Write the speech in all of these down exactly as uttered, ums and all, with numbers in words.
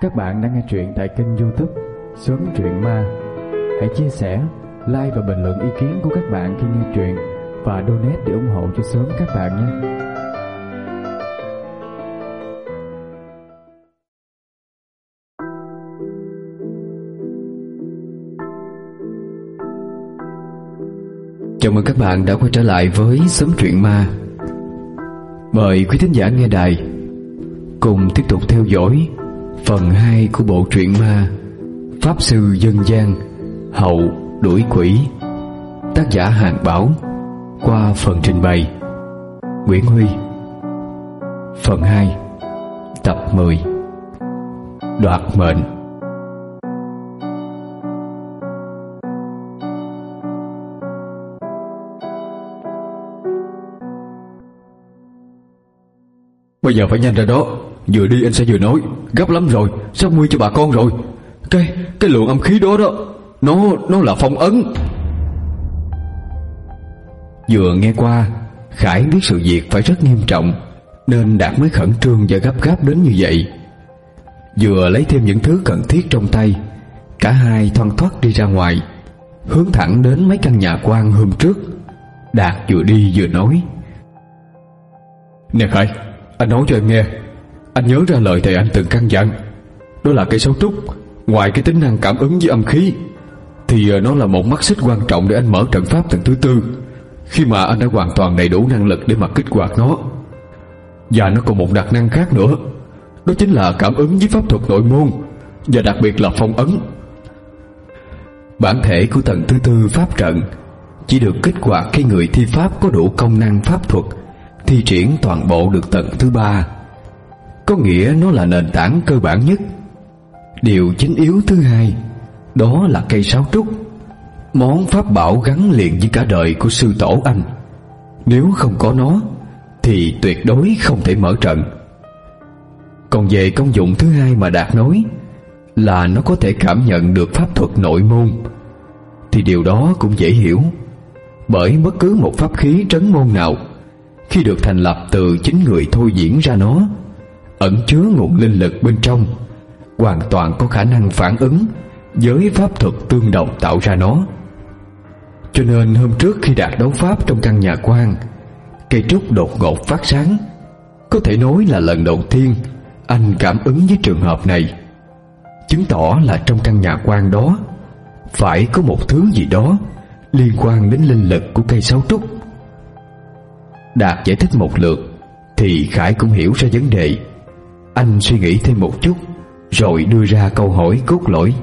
Các bạn đang nghe truyện tại kênh YouTube Sớm Truyện Ma. Hãy chia sẻ, like và bình luận ý kiến của các bạn khi nghe truyện và donate để ủng hộ cho Sớm các bạn nhé. Chào mừng các bạn đã quay trở lại với Sớm Truyện Ma. Mời quý thính giả nghe đài cùng tiếp tục theo dõi phần hai của bộ truyện ma Pháp Sư Dân Gian Hậu Đuổi Quỷ, tác giả Hàng Bảo, qua phần trình bày Nguyễn Huy. Phần hai, tập mười, Đoạt Mệnh. Bây giờ phải nhanh ra đó, vừa đi anh sẽ vừa nói. Gấp lắm rồi, sắp nguy cho bà con rồi. Cái cái lượng âm khí đó đó, Nó nó là phong ấn. Vừa nghe qua, Khải biết sự việc phải rất nghiêm trọng, nên Đạt mới khẩn trương và gấp gáp đến như vậy. Vừa lấy thêm những thứ cần thiết trong tay, cả hai thoăn thoắt đi ra ngoài, hướng thẳng đến mấy căn nhà quan hôm trước. Đạt vừa đi vừa nói: Nè Khải, anh nói cho em nghe. Anh nhớ ra lời thầy anh từng căn dặn, đó là cây sáo trúc, ngoài cái tính năng cảm ứng với âm khí, thì nó là một mắt xích quan trọng để anh mở trận pháp tầng thứ tư, khi mà anh đã hoàn toàn đầy đủ năng lực để mà kích hoạt nó. Và nó còn một đặc năng khác nữa, đó chính là cảm ứng với pháp thuật nội môn, và đặc biệt là phong ấn. Bản thể của tầng thứ tư pháp trận chỉ được kích hoạt khi người thi pháp có đủ công năng pháp thuật thi triển toàn bộ được tầng thứ ba, có nghĩa nó là nền tảng cơ bản nhất. Điều chính yếu thứ hai, đó là cây sáo trúc, món pháp bảo gắn liền với cả đời của sư tổ anh. Nếu không có nó thì tuyệt đối không thể mở trận. Còn về công dụng thứ hai mà Đạt nói là nó có thể cảm nhận được pháp thuật nội môn, thì điều đó cũng dễ hiểu, bởi bất cứ một pháp khí trấn môn nào khi được thành lập từ chính người thôi diễn ra nó, ẩn chứa nguồn linh lực bên trong, hoàn toàn có khả năng phản ứng với pháp thuật tương đồng tạo ra nó. Cho nên hôm trước khi Đạt đấu pháp trong căn nhà quan, cây trúc đột ngột phát sáng. Có thể nói là lần đầu tiên anh cảm ứng với trường hợp này, chứng tỏ là trong căn nhà quan đó phải có một thứ gì đó liên quan đến linh lực của cây sáo trúc. Đạt giải thích một lượt thì Khải cũng hiểu ra vấn đề. Anh suy nghĩ thêm một chút rồi đưa ra câu hỏi cốt lõi: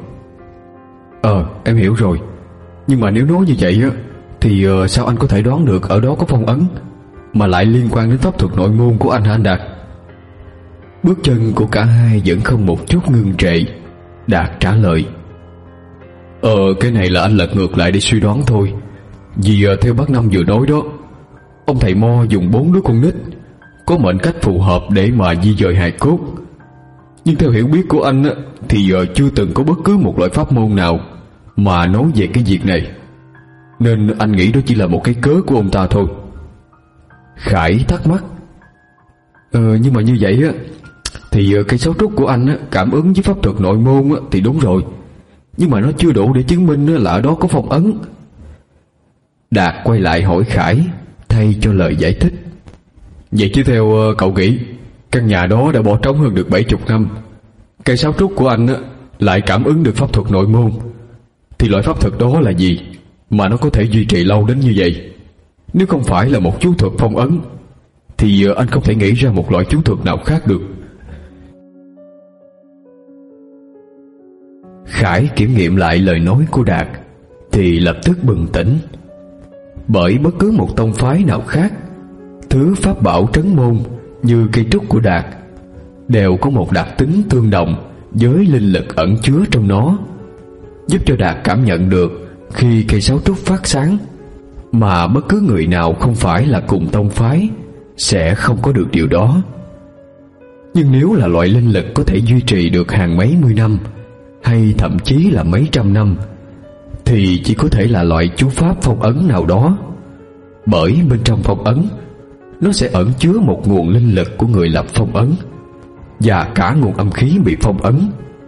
Ờ em hiểu rồi, nhưng mà nếu nói như vậy á thì uh, sao anh có thể đoán được ở đó có phong ấn, mà lại liên quan đến pháp thuật nội môn của anh hả anh Đạt? Bước chân của cả hai vẫn không một chút ngưng trệ. Đạt trả lời: Ờ cái này là anh lật ngược lại để suy đoán thôi. Vì uh, theo bác Năm vừa nói đó, ông thầy Mo dùng bốn đứa con nít có mệnh cách phù hợp để mà di dời hài cốt. Nhưng theo hiểu biết của anh á, thì uh, chưa từng có bất cứ một loại pháp môn nào mà nói về cái việc này, nên anh nghĩ đó chỉ là một cái cớ của ông ta thôi. Khải thắc mắc: Ờ nhưng mà như vậy á thì uh, cây sáo trúc của anh á, cảm ứng với pháp thuật nội môn á, thì đúng rồi, nhưng mà nó chưa đủ để chứng minh á, là ở đó có phong ấn. Đạt quay lại hỏi Khải thay cho lời giải thích: Vậy chứ theo uh, cậu nghĩ, căn nhà đó đã bỏ trống hơn được bảy chục năm, cây sáo trúc của anh á, lại cảm ứng được pháp thuật nội môn, thì loại pháp thuật đó là gì mà nó có thể duy trì lâu đến như vậy? Nếu không phải là một chú thuật phong ấn thì uh, anh không thể nghĩ ra một loại chú thuật nào khác được. Khải kiểm nghiệm lại lời nói của Đạt thì lập tức bừng tỉnh. Bởi bất cứ một tông phái nào khác, thứ pháp bảo trấn môn như cây trúc của Đạt đều có một đặc tính tương đồng với linh lực ẩn chứa trong nó, giúp cho Đạt cảm nhận được khi cây sáo trúc phát sáng, mà bất cứ người nào không phải là cùng tông phái sẽ không có được điều đó. Nhưng nếu là loại linh lực có thể duy trì được hàng mấy mươi năm hay thậm chí là mấy trăm năm, thì chỉ có thể là loại chú pháp phong ấn nào đó. Bởi bên trong phong ấn nó sẽ ẩn chứa một nguồn linh lực của người lập phong ấn, và cả nguồn âm khí bị phong ấn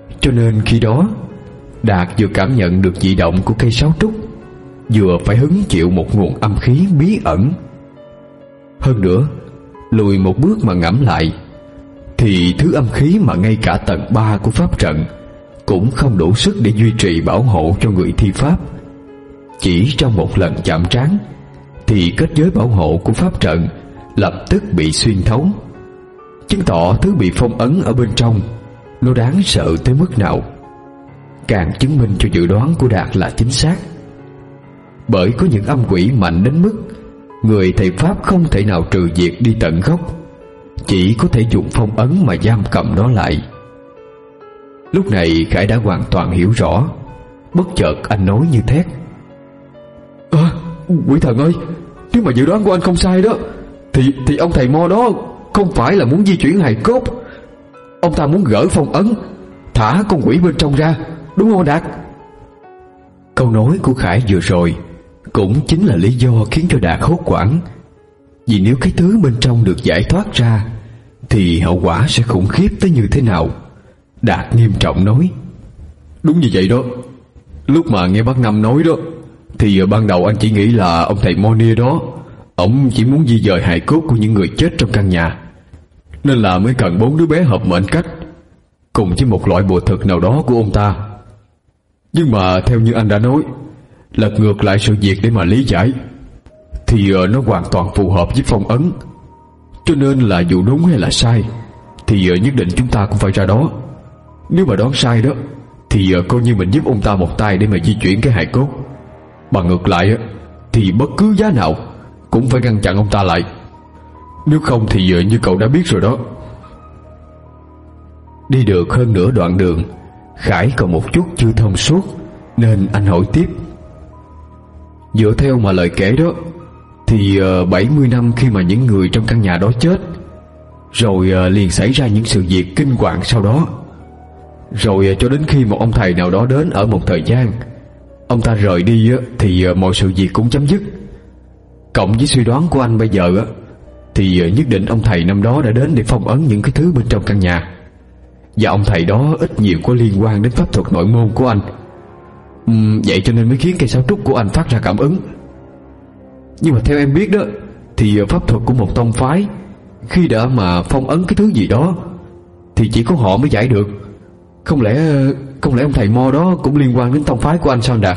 Cho nên khi đó Đạt vừa cảm nhận được dị động của cây sáo trúc, vừa phải hứng chịu một nguồn âm khí bí ẩn. Hơn nữa, lùi một bước mà ngẫm lại, thì thứ âm khí mà ngay cả tầng ba của pháp trận cũng không đủ sức để duy trì bảo hộ cho người thi pháp. Chỉ trong một lần chạm trán thì kết giới bảo hộ của pháp trận lập tức bị xuyên thấu, chứng tỏ thứ bị phong ấn ở bên trong nó đáng sợ tới mức nào, càng chứng minh cho dự đoán của Đạt là chính xác. Bởi có những âm quỷ mạnh đến mức người thầy pháp không thể nào trừ diệt đi tận gốc, chỉ có thể dùng phong ấn mà giam cầm nó lại. Lúc này Khải đã hoàn toàn hiểu rõ. Bất chợt anh nói như thét: À, quỷ thần ơi, nếu mà dự đoán của anh không sai đó, Thì thì ông thầy Mo đó không phải là muốn di chuyển hài cốt. Ông ta muốn gỡ phong ấn, thả con quỷ bên trong ra, đúng không Đạt? Câu nói của Khải vừa rồi cũng chính là lý do khiến cho Đạt hốt hoảng. Vì nếu cái thứ bên trong được giải thoát ra thì hậu quả sẽ khủng khiếp tới như thế nào. Đạt nghiêm trọng nói: Đúng như vậy đó. Lúc mà nghe bác Năm nói đó, thì ban đầu anh chỉ nghĩ là ông thầy Monia đó, ổng chỉ muốn di dời hài cốt của những người chết trong căn nhà, nên là mới cần bốn đứa bé hợp mệnh cách cùng với một loại bùa thực nào đó của ông ta. Nhưng mà theo như anh đã nói, lật ngược lại sự việc để mà lý giải, thì nó hoàn toàn phù hợp với phong ấn. Cho nên là dù đúng hay là sai thì nhất định chúng ta cũng phải ra đó. Nếu mà đoán sai đó thì coi như mình giúp ông ta một tay để mà di chuyển cái hài cốt. Bằng ngược lại thì bất cứ giá nào cũng phải ngăn chặn ông ta lại. Nếu không thì như cậu đã biết rồi đó. Đi được hơn nửa đoạn đường, Khải còn một chút chưa thông suốt, nên anh hỏi tiếp: Dựa theo mà lời kể đó, thì bảy mươi năm khi mà những người trong căn nhà đó chết, rồi liền xảy ra những sự việc kinh hoàng sau đó. Rồi cho đến khi một ông thầy nào đó đến ở một thời gian, ông ta rời đi thì mọi sự việc cũng chấm dứt. Cộng với suy đoán của anh bây giờ thì nhất định ông thầy năm đó đã đến để phong ấn những cái thứ bên trong căn nhà. Và ông thầy đó ít nhiều có liên quan đến pháp thuật nội môn của anh. uhm, Vậy cho nên mới khiến cây sáo trúc của anh phát ra cảm ứng. Nhưng mà theo em biết đó, thì pháp thuật của một tông phái khi đã mà phong ấn cái thứ gì đó thì chỉ có họ mới giải được. Không lẽ Không lẽ ông thầy Mo đó cũng liên quan đến tông phái của anh sao anh Đạt?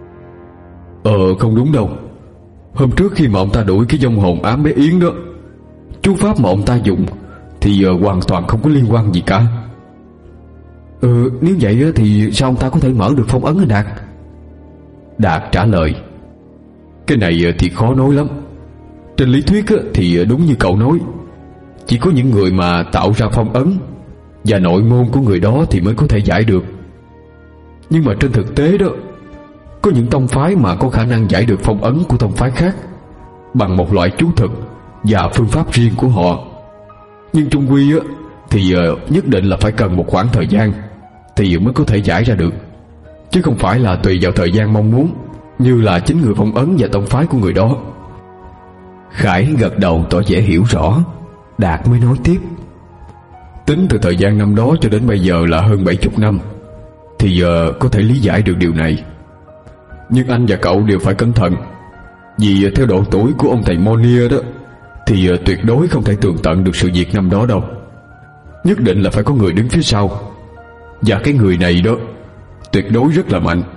Ờ không đúng đâu. Hôm trước khi mà ông ta đuổi cái vong hồn ám bé Yến đó, chú pháp mà ông ta dùng thì uh, hoàn toàn không có liên quan gì cả. Ừ, nếu vậy thì sao ông ta có thể mở được phong ấn anh Đạt? Đạt trả lời: Cái này thì khó nói lắm. Trên lý thuyết thì đúng như cậu nói, chỉ có những người mà tạo ra phong ấn và nội môn của người đó thì mới có thể giải được. Nhưng mà trên thực tế đó, có những tông phái mà có khả năng giải được phong ấn của tông phái khác bằng một loại chú thực và phương pháp riêng của họ. Nhưng chung quy á, thì nhất định là phải cần một khoảng thời gian thì mới có thể giải ra được, chứ không phải là tùy vào thời gian mong muốn như là chính người phong ấn và tông phái của người đó. Khải gật đầu tỏ vẻ hiểu rõ. Đạt mới nói tiếp: Tính từ thời gian năm đó cho đến bây giờ là hơn bảy chục năm, thì giờ có thể lý giải được điều này. Nhưng anh và cậu đều phải cẩn thận, vì theo độ tuổi của ông thầy Monia đó thì tuyệt đối không thể tường tận được sự việc năm đó đâu. Nhất định là phải có người đứng phía sau, và cái người này đó tuyệt đối rất là mạnh.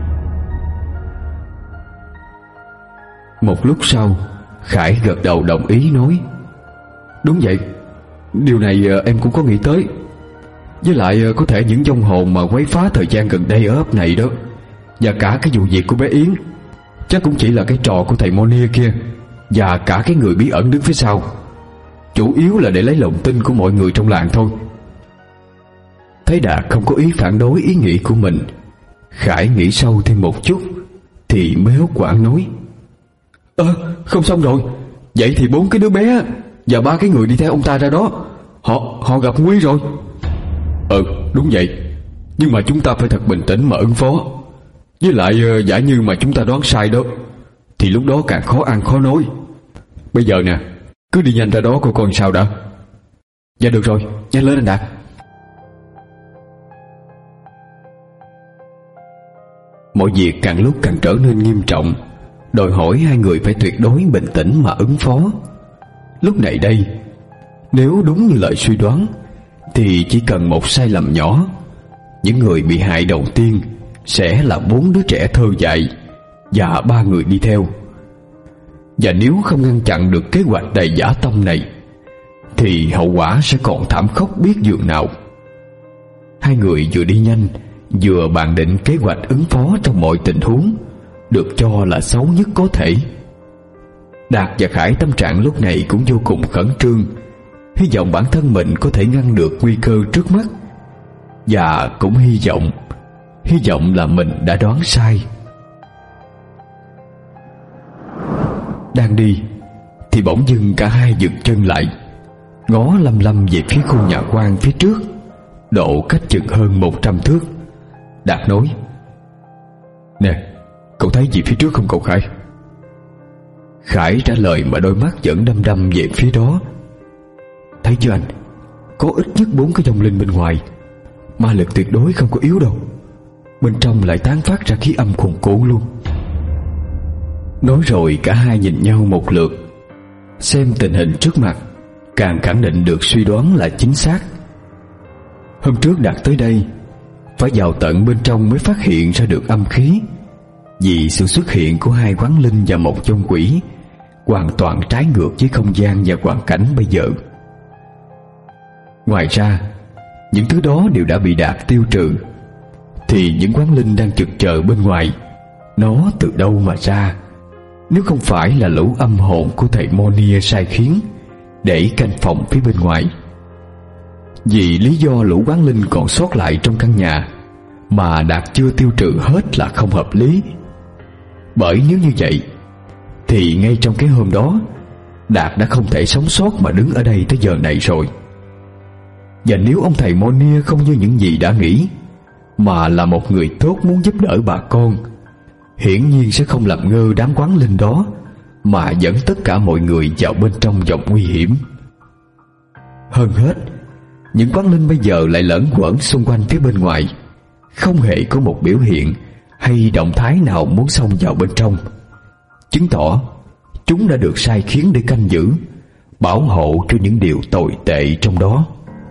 Một lúc sau, Khải gật đầu đồng ý nói: Đúng vậy, điều này em cũng có nghĩ tới. Với lại có thể những vong hồn mà quấy phá thời gian gần đây ở ấp này đó, và cả cái vụ việc của bé Yến, chắc cũng chỉ là cái trò của thầy Monia kia và cả cái người bí ẩn đứng phía sau, chủ yếu là để lấy lòng tin của mọi người trong làng thôi. Thấy Đạt không có ý phản đối ý nghĩ của mình, Khải nghĩ sâu thêm một chút thì mới hốt hoảng nói: Ơ à, không xong rồi. Vậy thì bốn cái đứa bé và ba cái người đi theo ông ta ra đó, Họ họ gặp nguy rồi. Ừ đúng vậy, nhưng mà chúng ta phải thật bình tĩnh mà ứng phó. Với lại giả như mà chúng ta đoán sai đó thì lúc đó càng khó ăn khó nói. Bây giờ nè, cứ đi nhanh ra đó coi con sao đã. Dạ được rồi, nhanh lên anh Đạt. Mọi việc càng lúc càng trở nên nghiêm trọng, đòi hỏi hai người phải tuyệt đối bình tĩnh mà ứng phó. Lúc này đây, nếu đúng như lời suy đoán, thì chỉ cần một sai lầm nhỏ, những người bị hại đầu tiên sẽ là bốn đứa trẻ thơ dại và ba người đi theo. Và nếu không ngăn chặn được kế hoạch đầy dã tâm này, thì hậu quả sẽ còn thảm khốc biết dường nào. Hai người vừa đi nhanh, vừa bàn định kế hoạch ứng phó trong mọi tình huống được cho là xấu nhất có thể. Đạt và Khải tâm trạng lúc này cũng vô cùng khẩn trương, hy vọng bản thân mình có thể ngăn được nguy cơ trước mắt, và cũng hy vọng hy vọng là mình đã đoán sai. Đang đi thì bỗng dưng cả hai dừng chân lại, ngó lăm lăm về phía khu nhà quan phía trước, độ cách chừng hơn một trăm thước. Đạt nói: "Nè, cậu thấy gì phía trước không cậu Khải?" Khải trả lời mà đôi mắt vẫn đăm đăm về phía đó: "Thấy chưa anh, có ít nhất bốn cái vong linh bên ngoài, ma lực tuyệt đối không có yếu đâu. Bên trong lại tán phát ra khí âm khủng cuộn luôn." Nói rồi cả hai nhìn nhau một lượt, xem tình hình trước mặt, càng khẳng định được suy đoán là chính xác. Hôm trước Đạt tới đây phải vào tận bên trong mới phát hiện ra được âm khí, vì sự xuất hiện của hai quán linh và một vong quỷ hoàn toàn trái ngược với không gian và hoàn cảnh bây giờ. Ngoài ra, những thứ đó đều đã bị Đạt tiêu trừ, thì những quán linh đang trực chờ bên ngoài, nó từ đâu mà ra, nếu không phải là lũ âm hồn của thầy Monia sai khiến để canh phòng phía bên ngoài. Vì lý do lũ quán linh còn sót lại trong căn nhà mà Đạt chưa tiêu trừ hết là không hợp lý. Bởi nếu như vậy thì ngay trong cái hôm đó, Đạt đã không thể sống sót mà đứng ở đây tới giờ này rồi. Và nếu ông thầy Monia không như những gì đã nghĩ, mà là một người tốt muốn giúp đỡ bà con, hiển nhiên sẽ không làm ngơ đám quán linh đó mà dẫn tất cả mọi người vào bên trong vòng nguy hiểm. Hơn hết, những quán linh bây giờ lại lởn quởn xung quanh phía bên ngoài, không hề có một biểu hiện hay động thái nào muốn xông vào bên trong, chứng tỏ chúng đã được sai khiến để canh giữ, bảo hộ cho những điều tồi tệ trong đó.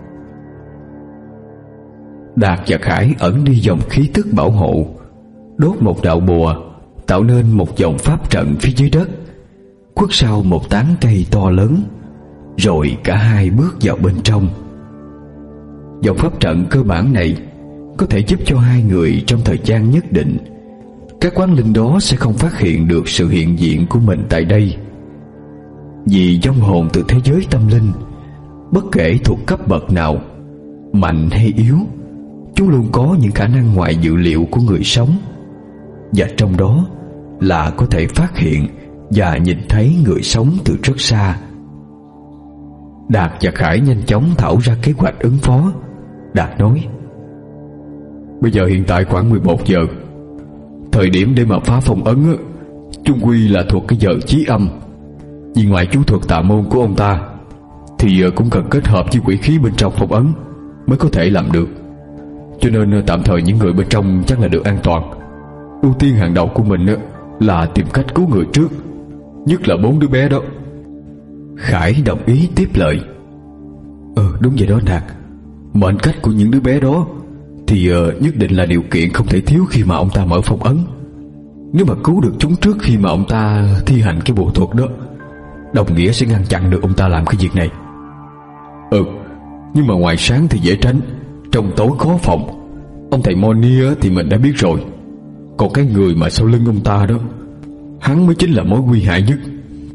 Đạt và Khải ẩn đi dòng khí tức bảo hộ, đốt một đạo bùa tạo nên một vòng pháp trận phía dưới đất, khuất sau một tán cây to lớn, rồi cả hai bước vào bên trong. Vòng pháp trận cơ bản này có thể giúp cho hai người trong thời gian nhất định, các quán linh đó sẽ không phát hiện được sự hiện diện của mình tại đây. Vì vong hồn từ thế giới tâm linh, bất kể thuộc cấp bậc nào, mạnh hay yếu, chúng luôn có những khả năng ngoài dự liệu của người sống, và trong đó là có thể phát hiện và nhìn thấy người sống từ rất xa. Đạt và Khải nhanh chóng thảo ra kế hoạch ứng phó. Đạt nói: "Bây giờ hiện tại khoảng mười một giờ, thời điểm để mà phá phong ấn chung quy là thuộc cái giờ chí âm. Vì ngoài chú thuật tà môn của ông ta thì cũng cần kết hợp với quỷ khí bên trong phong ấn mới có thể làm được. Cho nên tạm thời những người bên trong chắc là được an toàn. Ưu tiên hàng đầu của mình là tìm cách cứu người trước, nhất là bốn đứa bé đó." Khải đồng ý tiếp lời: "Ừ đúng vậy đó Đạt, mệnh cách của những đứa bé đó thì uh, nhất định là điều kiện không thể thiếu khi mà ông ta mở phong ấn. Nếu mà cứu được chúng trước khi mà ông ta thi hành cái bộ thuật đó, đồng nghĩa sẽ ngăn chặn được ông ta làm cái việc này." "Ừ, nhưng mà ngoài sáng thì dễ tránh, trong tối khó phòng. Ông thầy Monia thì mình đã biết rồi, còn cái người mà sau lưng ông ta đó, hắn mới chính là mối nguy hại nhất."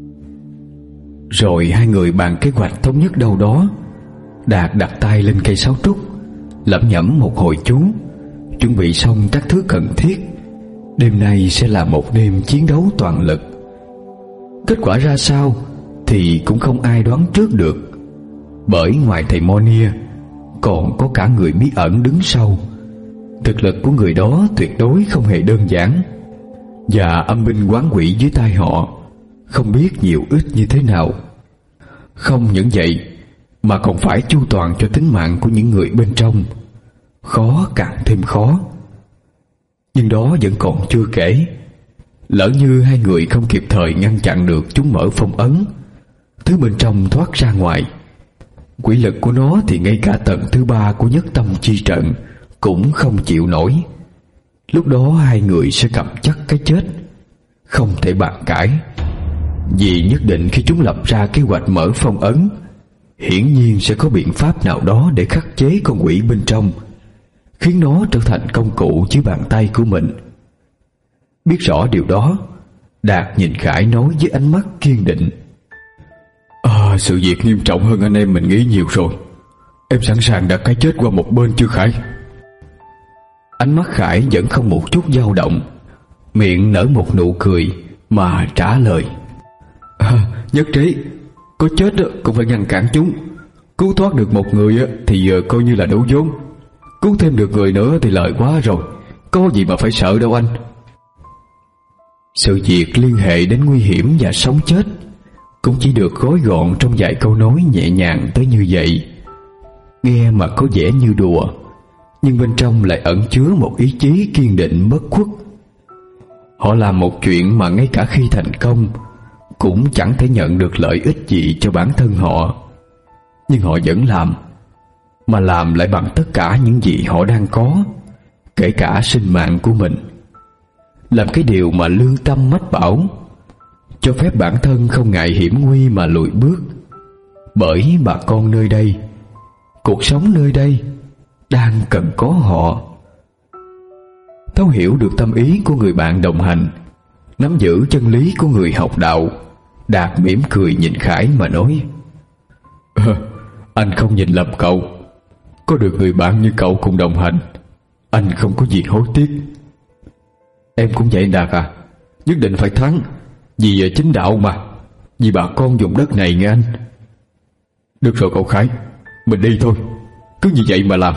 Rồi hai người bàn kế hoạch thống nhất đâu đó. Đạt đặt tay lên cây sáo trúc, lẩm nhẩm một hồi chú, chuẩn bị xong các thứ cần thiết. Đêm nay sẽ là một đêm chiến đấu toàn lực. Kết quả ra sao thì cũng không ai đoán trước được, bởi ngoài thầy Monia còn có cả người bí ẩn đứng sau. Thực lực của người đó tuyệt đối không hề đơn giản, và âm binh quán quỷ dưới tay họ không biết nhiều ít như thế nào. Không những vậy mà còn phải chu toàn cho tính mạng của những người bên trong, khó càng thêm khó. Nhưng đó vẫn còn chưa kể, lỡ như hai người không kịp thời ngăn chặn được chúng mở phong ấn, thứ bên trong thoát ra ngoài, quỷ lực của nó thì ngay cả tầng thứ ba của nhất tâm chi trận cũng không chịu nổi. Lúc đó hai người sẽ cầm chắc cái chết, không thể bàn cãi. Vì nhất định khi chúng lập ra kế hoạch mở phong ấn, hiển nhiên sẽ có biện pháp nào đó để khắc chế con quỷ bên trong, khiến nó trở thành công cụ dưới bàn tay của mình. Biết rõ điều đó, Đạt nhìn Khải nói với ánh mắt kiên định: À, sự việc nghiêm trọng hơn anh em mình nghĩ nhiều rồi. Em sẵn sàng đặt cái chết qua một bên chưa Khải? Ánh mắt Khải vẫn không một chút dao động, miệng nở một nụ cười mà trả lời: à, Nhất trí. Có chết cũng phải ngăn cản chúng. Cứu thoát được một người thì coi như là đủ vốn. Cứu thêm được người nữa thì lợi quá rồi. Có gì mà phải sợ đâu anh. Sự việc liên hệ đến nguy hiểm và sống chết cũng chỉ được gói gọn trong vài câu nói nhẹ nhàng tới như vậy. Nghe mà có vẻ như đùa, nhưng bên trong lại ẩn chứa một ý chí kiên định bất khuất. Họ làm một chuyện mà ngay cả khi thành công cũng chẳng thể nhận được lợi ích gì cho bản thân họ, nhưng họ vẫn làm, mà làm lại bằng tất cả những gì họ đang có, kể cả sinh mạng của mình. Làm cái điều mà lương tâm mách bảo, cho phép bản thân không ngại hiểm nguy mà lùi bước. Bởi bà con nơi đây, cuộc sống nơi đây đang cần có họ. Thấu hiểu được tâm ý của người bạn đồng hành, nắm giữ chân lý của người học đạo, Đạt mỉm cười nhìn Khải mà nói: à, Anh không nhìn lầm cậu. Có được người bạn như cậu cùng đồng hành, anh không có gì hối tiếc. Em cũng vậy Đạt à. Nhất định phải thắng, vì chính đạo mà, vì bà con vùng đất này nghe anh. Được rồi cậu Khải, mình đi thôi. Cứ như vậy mà làm.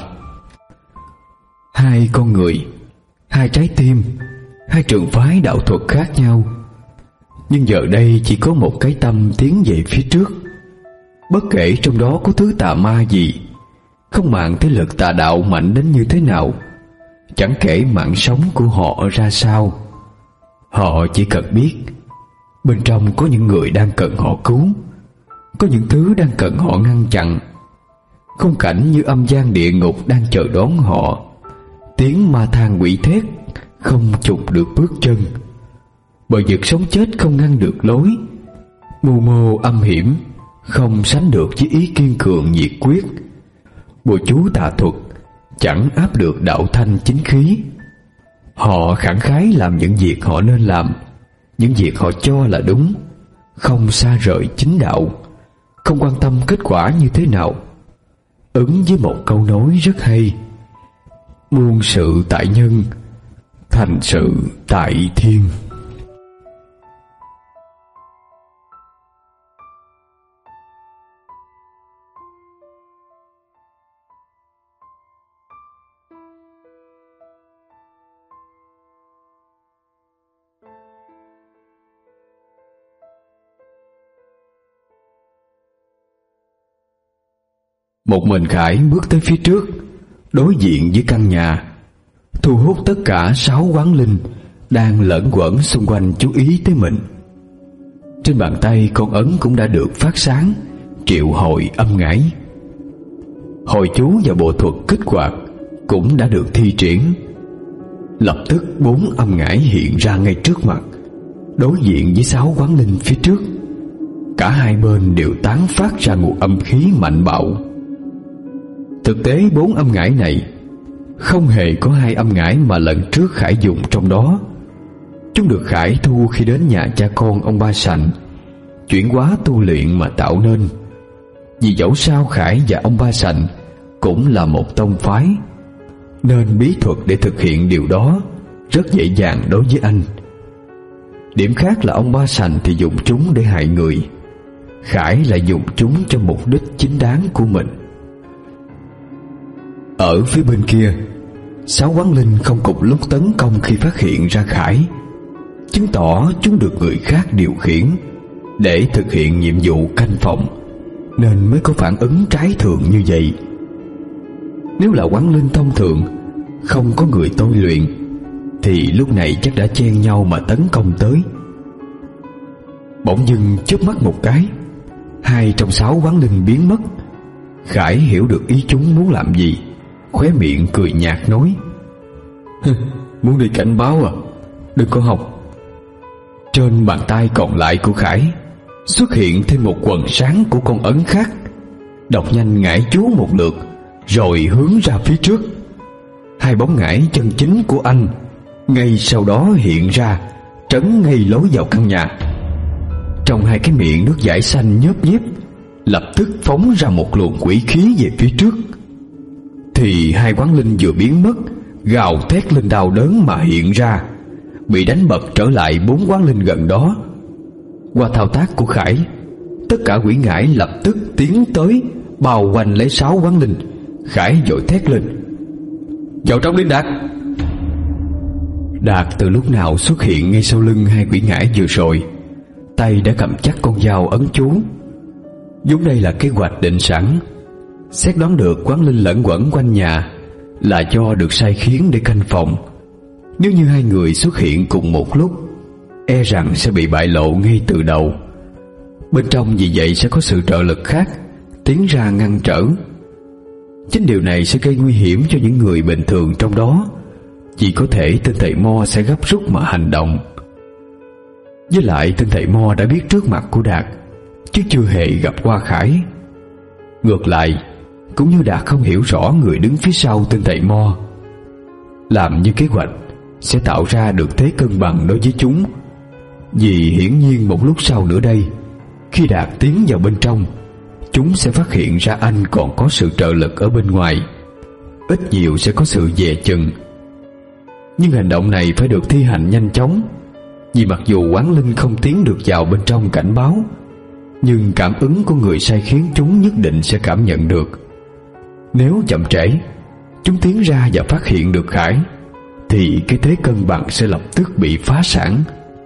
Hai con người, hai trái tim, hai trường phái đạo thuật khác nhau, nhưng giờ đây chỉ có một cái tâm tiến về phía trước. Bất kể trong đó có thứ tà ma gì, không màng thế lực tà đạo mạnh đến như thế nào, chẳng kể mạng sống của họ ra sao, họ chỉ cần biết bên trong có những người đang cần họ cứu, có những thứ đang cần họ ngăn chặn. Khung cảnh như âm gian địa ngục đang chờ đón họ, tiếng ma than quỷ thét không chụp được bước chân. Bởi vực sống chết không ngăn được lối, mưu mô âm hiểm không sánh được với ý kiên cường nhiệt quyết. Bùa chú tà thuật chẳng áp được đạo thanh chính khí. Họ khẳng khái làm những việc họ nên làm, những việc họ cho là đúng, không xa rời chính đạo, không quan tâm kết quả như thế nào. Ứng với một câu nói rất hay: muôn sự tại nhân, thành sự tại thiên. Một mình Khải bước tới phía trước, đối diện với căn nhà, thu hút tất cả sáu quán linh đang lẫn quẩn xung quanh chú ý tới mình. Trên bàn tay con ấn cũng đã được phát sáng, triệu hồi âm ngải. Hồi chú và bộ thuật kích hoạt cũng đã được thi triển. Lập tức bốn âm ngải hiện ra ngay trước mặt, đối diện với sáu quán linh phía trước. Cả hai bên đều tán phát ra nguồn âm khí mạnh bạo. Thực tế bốn âm ngải này không hề có hai âm ngải mà lần trước Khải dùng trong đó. Chúng được Khải thu khi đến nhà cha con ông Ba Sành, chuyển hóa tu luyện mà tạo nên. Vì dẫu sao Khải và ông Ba Sành cũng là một tông phái, nên bí thuật để thực hiện điều đó rất dễ dàng đối với anh. Điểm khác là ông Ba Sành thì dùng chúng để hại người, Khải lại dùng chúng cho mục đích chính đáng của mình. Ở phía bên kia, sáu quán linh không cùng lúc tấn công khi phát hiện ra Khải, chứng tỏ chúng được người khác điều khiển để thực hiện nhiệm vụ canh phòng, nên mới có phản ứng trái thường như vậy. Nếu là quán linh thông thường, không có người tôi luyện, thì lúc này chắc đã chen nhau mà tấn công tới. Bỗng dưng chớp mắt một cái, hai trong sáu quán linh biến mất. Khải hiểu được ý chúng muốn làm gì, khóe miệng cười nhạt nói: muốn đi cảnh báo à? Đừng có học. Trên bàn tay còn lại của Khải xuất hiện thêm một quần sáng của con ấn khác, đọc nhanh ngải chú một lượt rồi hướng ra phía trước. Hai bóng ngải chân chính của anh ngay sau đó hiện ra, trấn ngay lối vào căn nhà. Trong hai cái miệng nước dãi xanh nhớp nhép lập tức phóng ra một luồng quỷ khí về phía trước. Thì hai quán linh vừa biến mất, gào thét lên đau đớn mà hiện ra, bị đánh bật trở lại bốn quán linh gần đó. Qua thao tác của Khải, tất cả quỷ ngải lập tức tiến tới bao quanh lấy sáu quán linh. Khải vội thét lên: vào trong đi Đạt! Đạt từ lúc nào xuất hiện ngay sau lưng hai quỷ ngải vừa rồi, tay đã cầm chắc con dao ấn chú. Vốn đây là kế hoạch định sẵn, xét đoán được quán linh lẫn quẩn quanh nhà là do được sai khiến để canh phòng. Nếu như hai người xuất hiện cùng một lúc, e rằng sẽ bị bại lộ ngay từ đầu. Bên trong vì vậy sẽ có sự trợ lực khác tiến ra ngăn trở. Chính điều này sẽ gây nguy hiểm cho những người bình thường trong đó. Chỉ có thể tên thầy Mo sẽ gấp rút mà hành động. Với lại tên thầy Mo đã biết trước mặt của Đạt, chứ chưa hề gặp qua Khải. Ngược lại, cũng như Đạt không hiểu rõ người đứng phía sau tên thầy Mo. Làm như kế hoạch sẽ tạo ra được thế cân bằng đối với chúng. Vì hiển nhiên một lúc sau nữa đây, khi Đạt tiến vào bên trong, chúng sẽ phát hiện ra anh còn có sự trợ lực ở bên ngoài, ít nhiều sẽ có sự dè chừng. Nhưng hành động này phải được thi hành nhanh chóng, vì mặc dù quán linh không tiến được vào bên trong cảnh báo, nhưng cảm ứng của người sai khiến chúng nhất định sẽ cảm nhận được. Nếu chậm trễ, chúng tiến ra và phát hiện được Khải, thì cái thế cân bằng sẽ lập tức bị phá sản.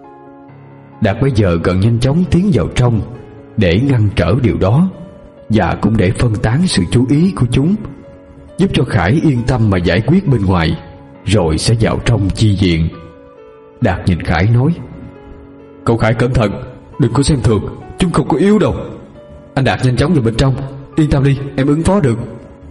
Đạt bây giờ cần nhanh chóng tiến vào trong để ngăn trở điều đó, và cũng để phân tán sự chú ý của chúng, giúp cho Khải yên tâm mà giải quyết bên ngoài, rồi sẽ vào trong chi viện. Đạt nhìn Khải nói: cậu Khải cẩn thận, đừng có xem thường, chúng không có yếu đâu. Anh Đạt nhanh chóng vào bên trong, yên tâm đi, em ứng phó được.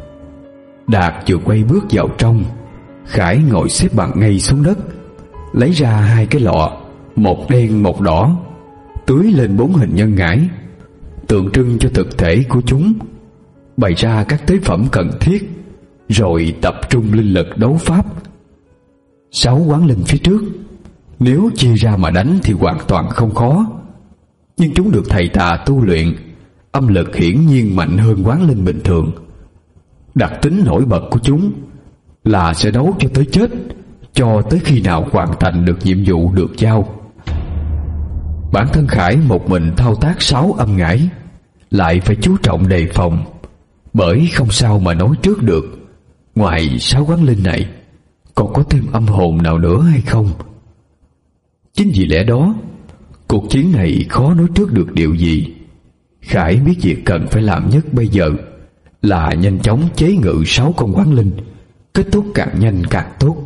Đạt vừa quay bước vào trong, Khải ngồi xếp bằng ngay xuống đất, lấy ra hai cái lọ, một đen một đỏ, tưới lên bốn hình nhân ngải, tượng trưng cho thực thể của chúng, bày ra các tế phẩm cần thiết, rồi tập trung linh lực đấu pháp. Sáu quán linh phía trước, nếu chia ra mà đánh thì hoàn toàn không khó, nhưng chúng được thầy tà tu luyện, âm lực hiển nhiên mạnh hơn quán linh bình thường. Đặc tính nổi bật của chúng là sẽ đấu cho tới chết, cho tới khi nào hoàn thành được nhiệm vụ được giao. Bản thân Khải một mình thao tác sáu âm ngải, lại phải chú trọng đề phòng, bởi không sao mà nói trước được ngoài sáu quán linh này còn có thêm âm hồn nào nữa hay không. Chính vì lẽ đó, cuộc chiến này khó nói trước được điều gì. Khải biết việc cần phải làm nhất bây giờ là nhanh chóng chế ngự sáu con quán linh, kết thúc càng nhanh càng tốt.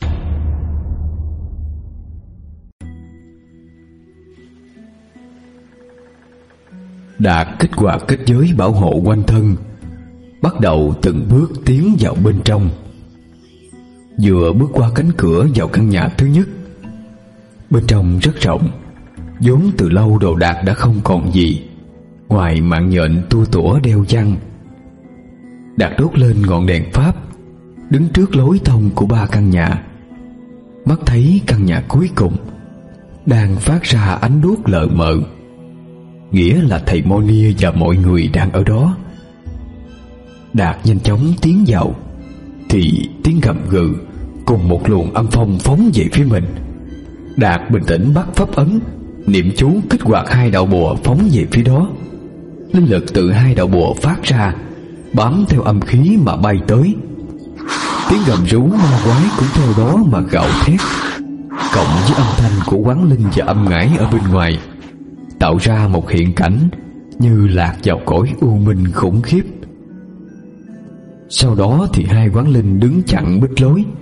Đạt kích hoạt kết giới bảo hộ quanh thân, bắt đầu từng bước tiến vào bên trong. Vừa bước qua cánh cửa vào căn nhà thứ nhất, bên trong rất rộng, vốn từ lâu đồ đạc đã không còn gì ngoài mạng nhện tua tủa đeo văng. Đạt đốt lên ngọn đèn pháp, đứng trước lối thông của ba căn nhà, mắt thấy căn nhà cuối cùng đang phát ra ánh đuốc lờ mờ, nghĩa là thầy Mô Nia và mọi người đang ở đó. Đạt nhanh chóng tiến vào, thì tiếng gầm gừ cùng một luồng âm phong phóng về phía mình. Đạt bình tĩnh bắt pháp ấn, niệm chú kích hoạt hai đạo bùa phóng về phía đó. Linh lực từ hai đạo bùa phát ra, bám theo âm khí mà bay tới. Tiếng gầm rú ma quái cũng theo đó mà gào thét, cộng với âm thanh của quán linh và âm ngải ở bên ngoài, tạo ra một hiện cảnh như lạc vào cõi u minh khủng khiếp. Sau đó thì hai quán linh đứng chặn bích lối,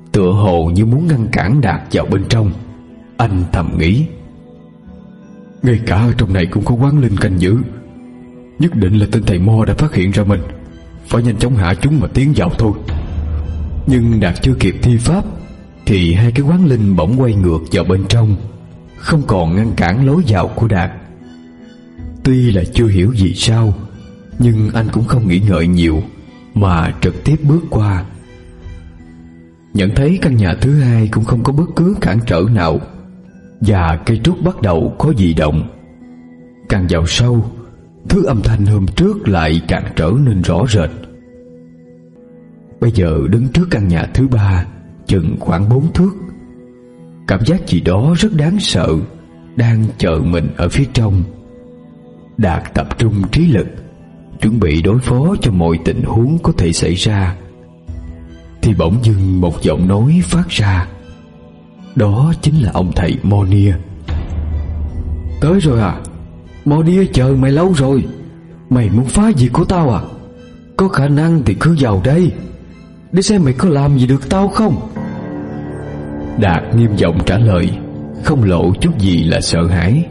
tựa hồ như muốn ngăn cản Đạt vào bên trong. Anh thầm nghĩ, ngay cả ở trong này cũng có quán linh canh giữ, nhất định là tên thầy Mo đã phát hiện ra mình, phải nhanh chóng hạ chúng mà tiến vào thôi. Nhưng Đạt chưa kịp thi pháp thì hai cái quán linh bỗng quay ngược vào bên trong, không còn ngăn cản lối vào của Đạt. Tuy là chưa hiểu gì sao, nhưng anh cũng không nghĩ ngợi nhiều mà trực tiếp bước qua. Nhận thấy căn nhà thứ hai cũng không có bất cứ cản trở nào, và cây trúc bắt đầu có dị động. Càng vào sâu, thứ âm thanh hôm trước lại càng trở nên rõ rệt. Bây giờ đứng trước căn nhà thứ ba, chừng khoảng bốn thước, cảm giác gì đó rất đáng sợ đang chờ mình ở phía trong. Đạt tập trung trí lực, chuẩn bị đối phó cho mọi tình huống có thể xảy ra, thì bỗng dưng một giọng nói phát ra. Đó chính là ông thầy Monia. Tới rồi à? Monia chờ mày lâu rồi. Mày muốn phá gì của tao à? Có khả năng thì cứ vào đây, để xem mày có làm gì được tao không. Đạt nghiêm giọng trả lời, không lộ chút gì là sợ hãi.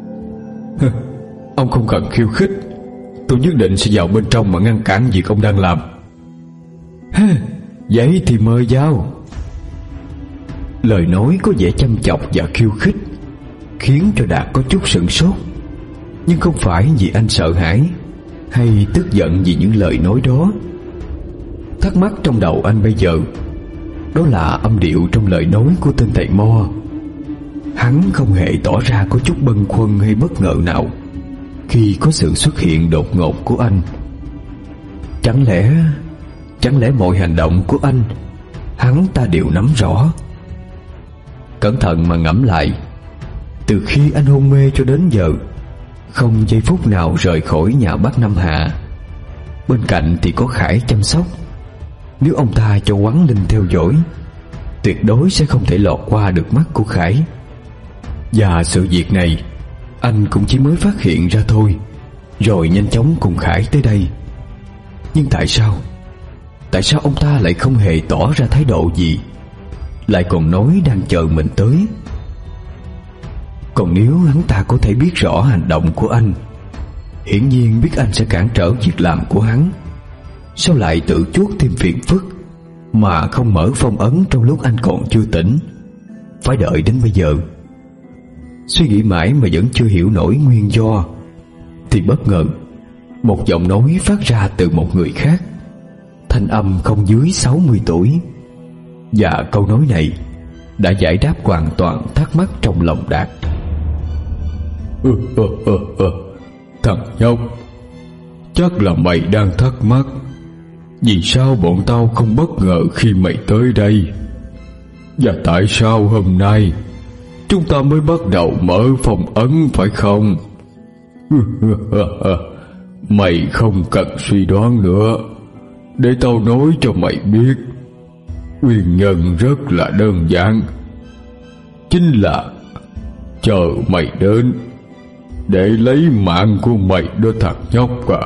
Ông không cần khiêu khích, tôi nhất định sẽ vào bên trong mà ngăn cản việc ông đang làm. Vậy thì mời vào. Lời nói có vẻ chăm chọc và khiêu khích, khiến cho Đạt có chút sửng sốt. Nhưng không phải vì anh sợ hãi hay tức giận vì những lời nói đó. Thắc mắc trong đầu anh bây giờ đó là âm điệu trong lời nói của tên thầy Mo. Hắn không hề tỏ ra có chút bâng khuâng hay bất ngờ nào khi có sự xuất hiện đột ngột của anh. Chẳng lẽ Chẳng lẽ mọi hành động của anh hắn ta đều nắm rõ? Cẩn thận mà ngẫm lại, từ khi anh hôn mê cho đến giờ, không giây phút nào rời khỏi nhà bác Năm Hạ. Bên cạnh thì có Khải chăm sóc. Nếu ông ta cho quán linh theo dõi, tuyệt đối sẽ không thể lọt qua được mắt của Khải. Và sự việc này anh cũng chỉ mới phát hiện ra thôi, rồi nhanh chóng cùng Khải tới đây. Nhưng tại sao Tại sao ông ta lại không hề tỏ ra thái độ gì, lại còn nói đang chờ mình tới? Còn nếu hắn ta có thể biết rõ hành động của anh, hiển nhiên biết anh sẽ cản trở việc làm của hắn, sao lại tự chuốc thêm phiền phức mà không mở phong ấn trong lúc anh còn chưa tỉnh, phải đợi đến bây giờ? Suy nghĩ mãi mà vẫn chưa hiểu nổi nguyên do, thì bất ngờ một giọng nói phát ra từ một người khác, thanh âm không dưới sáu mươi tuổi. Và câu nói này đã giải đáp hoàn toàn thắc mắc trong lòng Đạt. Ừ, ừ, ừ, ừ. Thằng nhóc, chắc là mày đang thắc mắc vì sao bọn tao không bất ngờ khi mày tới đây, và tại sao hôm nay chúng ta mới bắt đầu mở phong ấn, phải không? Mày không cần suy đoán nữa, để tao nói cho mày biết. Nguyên nhân rất là đơn giản, chính là chờ mày đến để lấy mạng của mày đó thằng nhóc à.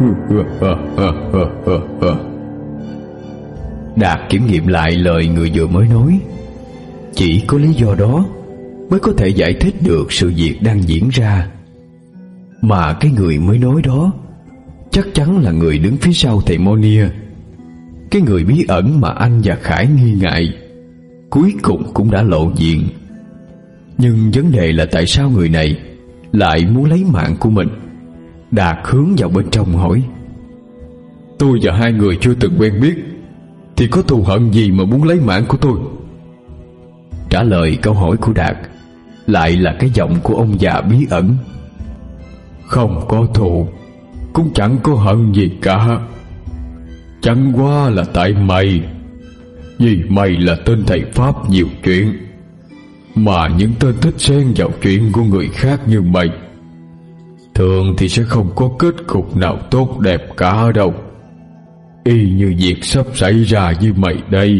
Đạt kiểm nghiệm lại lời người vừa mới nói. Chỉ có lý do đó mới có thể giải thích được sự việc đang diễn ra. Mà cái người mới nói đó chắc chắn là người đứng phía sau thầy Monia, cái người bí ẩn mà anh và Khải nghi ngại, cuối cùng cũng đã lộ diện. Nhưng vấn đề là tại sao người này lại muốn lấy mạng của mình? Đạt hướng vào bên trong hỏi, tôi và hai người chưa từng quen biết, thì có thù hận gì mà muốn lấy mạng của tôi? Trả lời câu hỏi của Đạt lại là cái giọng của ông già bí ẩn. Không có thù, cũng chẳng có hận gì cả. Chẳng qua là tại mày, vì mày là tên thầy Pháp nhiều chuyện, mà những tên thích xen vào chuyện của người khác như mày thường thì sẽ không có kết cục nào tốt đẹp cả đâu. Y như việc sắp xảy ra với mày đây.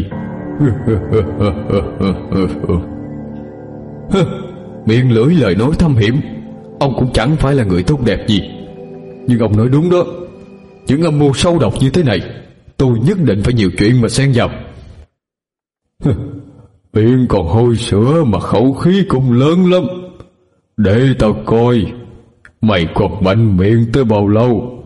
Miệng lưỡi lời nói thâm hiểm, ông cũng chẳng phải là người tốt đẹp gì. Nhưng ông nói đúng đó, những âm mưu sâu độc như thế này tôi nhất định phải nhiều chuyện mà xen vào. Miệng còn hôi sữa mà khẩu khí cũng lớn lắm. Để tao coi mày còn mạnh miệng tới bao lâu.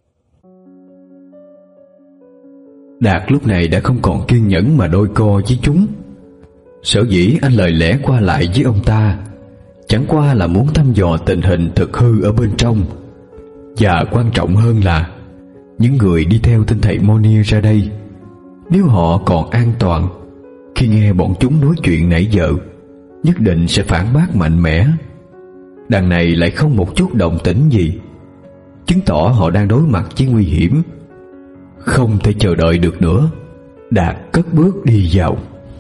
Đạt lúc này đã không còn kiên nhẫn mà đôi co với chúng. Sở dĩ anh lời lẽ qua lại với ông ta chẳng qua là muốn thăm dò tình hình thực hư ở bên trong. Và quan trọng hơn là những người đi theo tên thầy Monier ra đây, nếu họ còn an toàn khi nghe bọn chúng nói chuyện nãy giờ, nhất định sẽ phản bác mạnh mẽ. Đằng này lại không một chút động tĩnh gì, chứng tỏ họ đang đối mặt với nguy hiểm. Không thể chờ đợi được nữa, Đạt cất bước đi vào.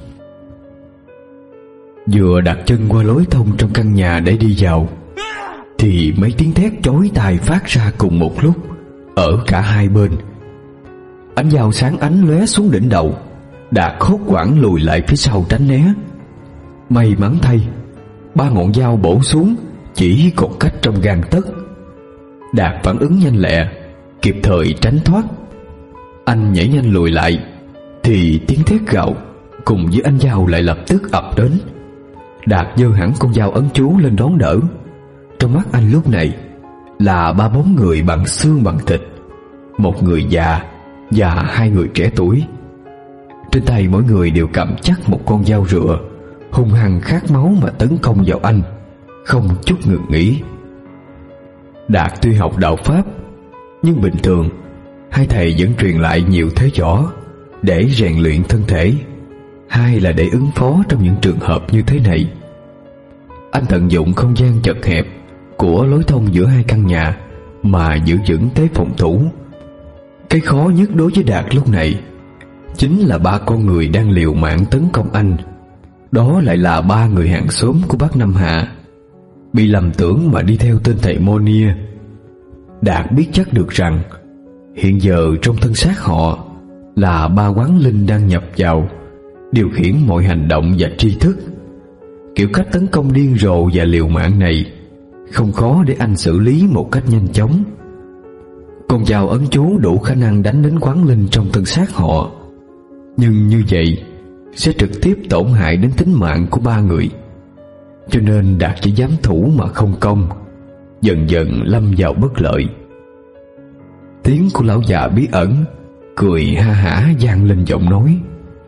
Vừa đặt chân qua lối thông trong căn nhà để đi vào thì mấy tiếng thét chói tai phát ra cùng một lúc ở cả hai bên. Ánh dao sáng ánh lóe xuống đỉnh đầu. Đạt hốt hoảng lùi lại phía sau tránh né. May mắn thay, ba ngọn dao bổ xuống chỉ còn cách trong gang tấc. Đạt phản ứng nhanh lẹ, kịp thời tránh thoát. Anh nhảy nhanh lùi lại thì tiếng thét gào cùng với ánh dao lại lập tức ập đến. Đạt giơ hẳn con dao ấn chú lên đón đỡ. Trong mắt anh lúc này là ba bóng người bằng xương bằng thịt, một người già và hai người trẻ tuổi. Trên tay mỗi người đều cầm chắc một con dao rựa, hung hăng khát máu mà tấn công vào anh, không chút ngừng nghỉ. Đạt tuy học đạo Pháp, nhưng bình thường hai thầy vẫn truyền lại nhiều thế võ để rèn luyện thân thể, hai là để ứng phó trong những trường hợp như thế này. Anh tận dụng không gian chật hẹp của lối thông giữa hai căn nhà mà giữ vững thế phòng thủ. Cái khó nhất đối với Đạt lúc này chính là ba con người đang liều mạng tấn công anh. Đó lại là ba người hàng xóm của bác Năm Hạ, bị lầm tưởng mà đi theo tên thầy Monier. Đạt biết chắc được rằng hiện giờ trong thân xác họ là ba quán linh đang nhập vào, điều khiển mọi hành động và tri thức. Kiểu cách tấn công điên rồ và liều mạng này không khó để anh xử lý một cách nhanh chóng. Con dao ấn chú đủ khả năng đánh đến quán linh trong thân xác họ, nhưng như vậy sẽ trực tiếp tổn hại đến tính mạng của ba người. Cho nên Đạt chỉ dám thủ mà không công, dần dần lâm vào bất lợi. Tiếng của lão già bí ẩn cười ha hả vang lên giọng nói: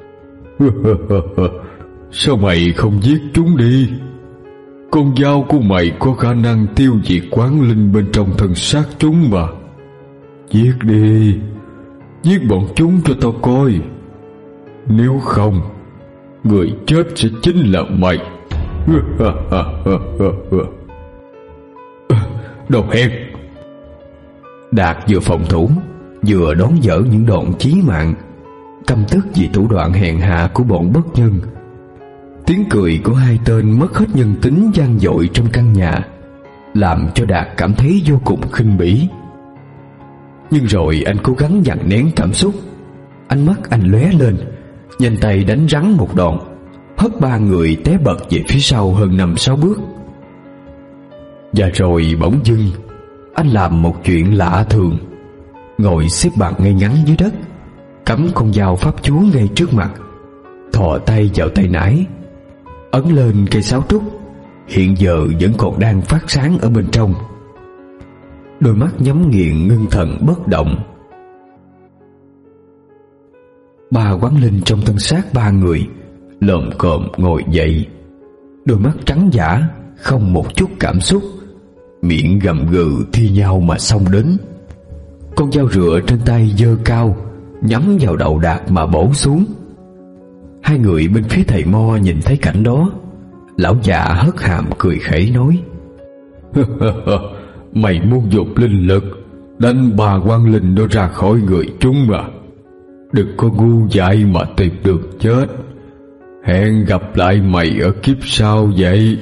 Sao mày không giết chúng đi? Con dao của mày có khả năng tiêu diệt quán linh bên trong thân xác chúng mà. Giết đi, giết bọn chúng cho tao coi. Nếu không, người chết sẽ chính là mày. Đồ hèn! Đạt vừa phòng thủ vừa đón dở những đòn chí mạng, căm tức vì thủ đoạn hèn hạ của bọn bất nhân. Tiếng cười của hai tên mất hết nhân tính vang dội trong căn nhà, làm cho Đạt cảm thấy vô cùng khinh bỉ. Nhưng rồi anh cố gắng dằn nén cảm xúc. Ánh mắt anh lóe lên, nhanh tay đánh rắn một đòn, hất ba người té bật về phía sau hơn năm sáu bước. Và rồi bỗng dưng anh làm một chuyện lạ thường, ngồi xếp bằng ngay ngắn dưới đất, cắm con dao pháp chú ngay trước mặt, thò tay vào tay nải, ấn lên cây sáo trúc hiện giờ vẫn còn đang phát sáng ở bên trong. Đôi mắt nhắm nghiền ngưng thần bất động. Ba quán linh trong thân xác ba người lồm cồm ngồi dậy, đôi mắt trắng dã, không một chút cảm xúc, miệng gầm gừ thi nhau mà xông đến. Con dao rựa trên tay giơ cao, nhắm vào đầu Đạt mà bổ xuống. Hai người bên phía thầy Mo nhìn thấy cảnh đó, lão già hất hàm cười khẩy nói: Mày muốn dùng linh lực đánh ba quan linh đó ra khỏi người chúng mà. Đừng có ngu dại mà tìm được chết. Hẹn gặp lại mày ở kiếp sau vậy.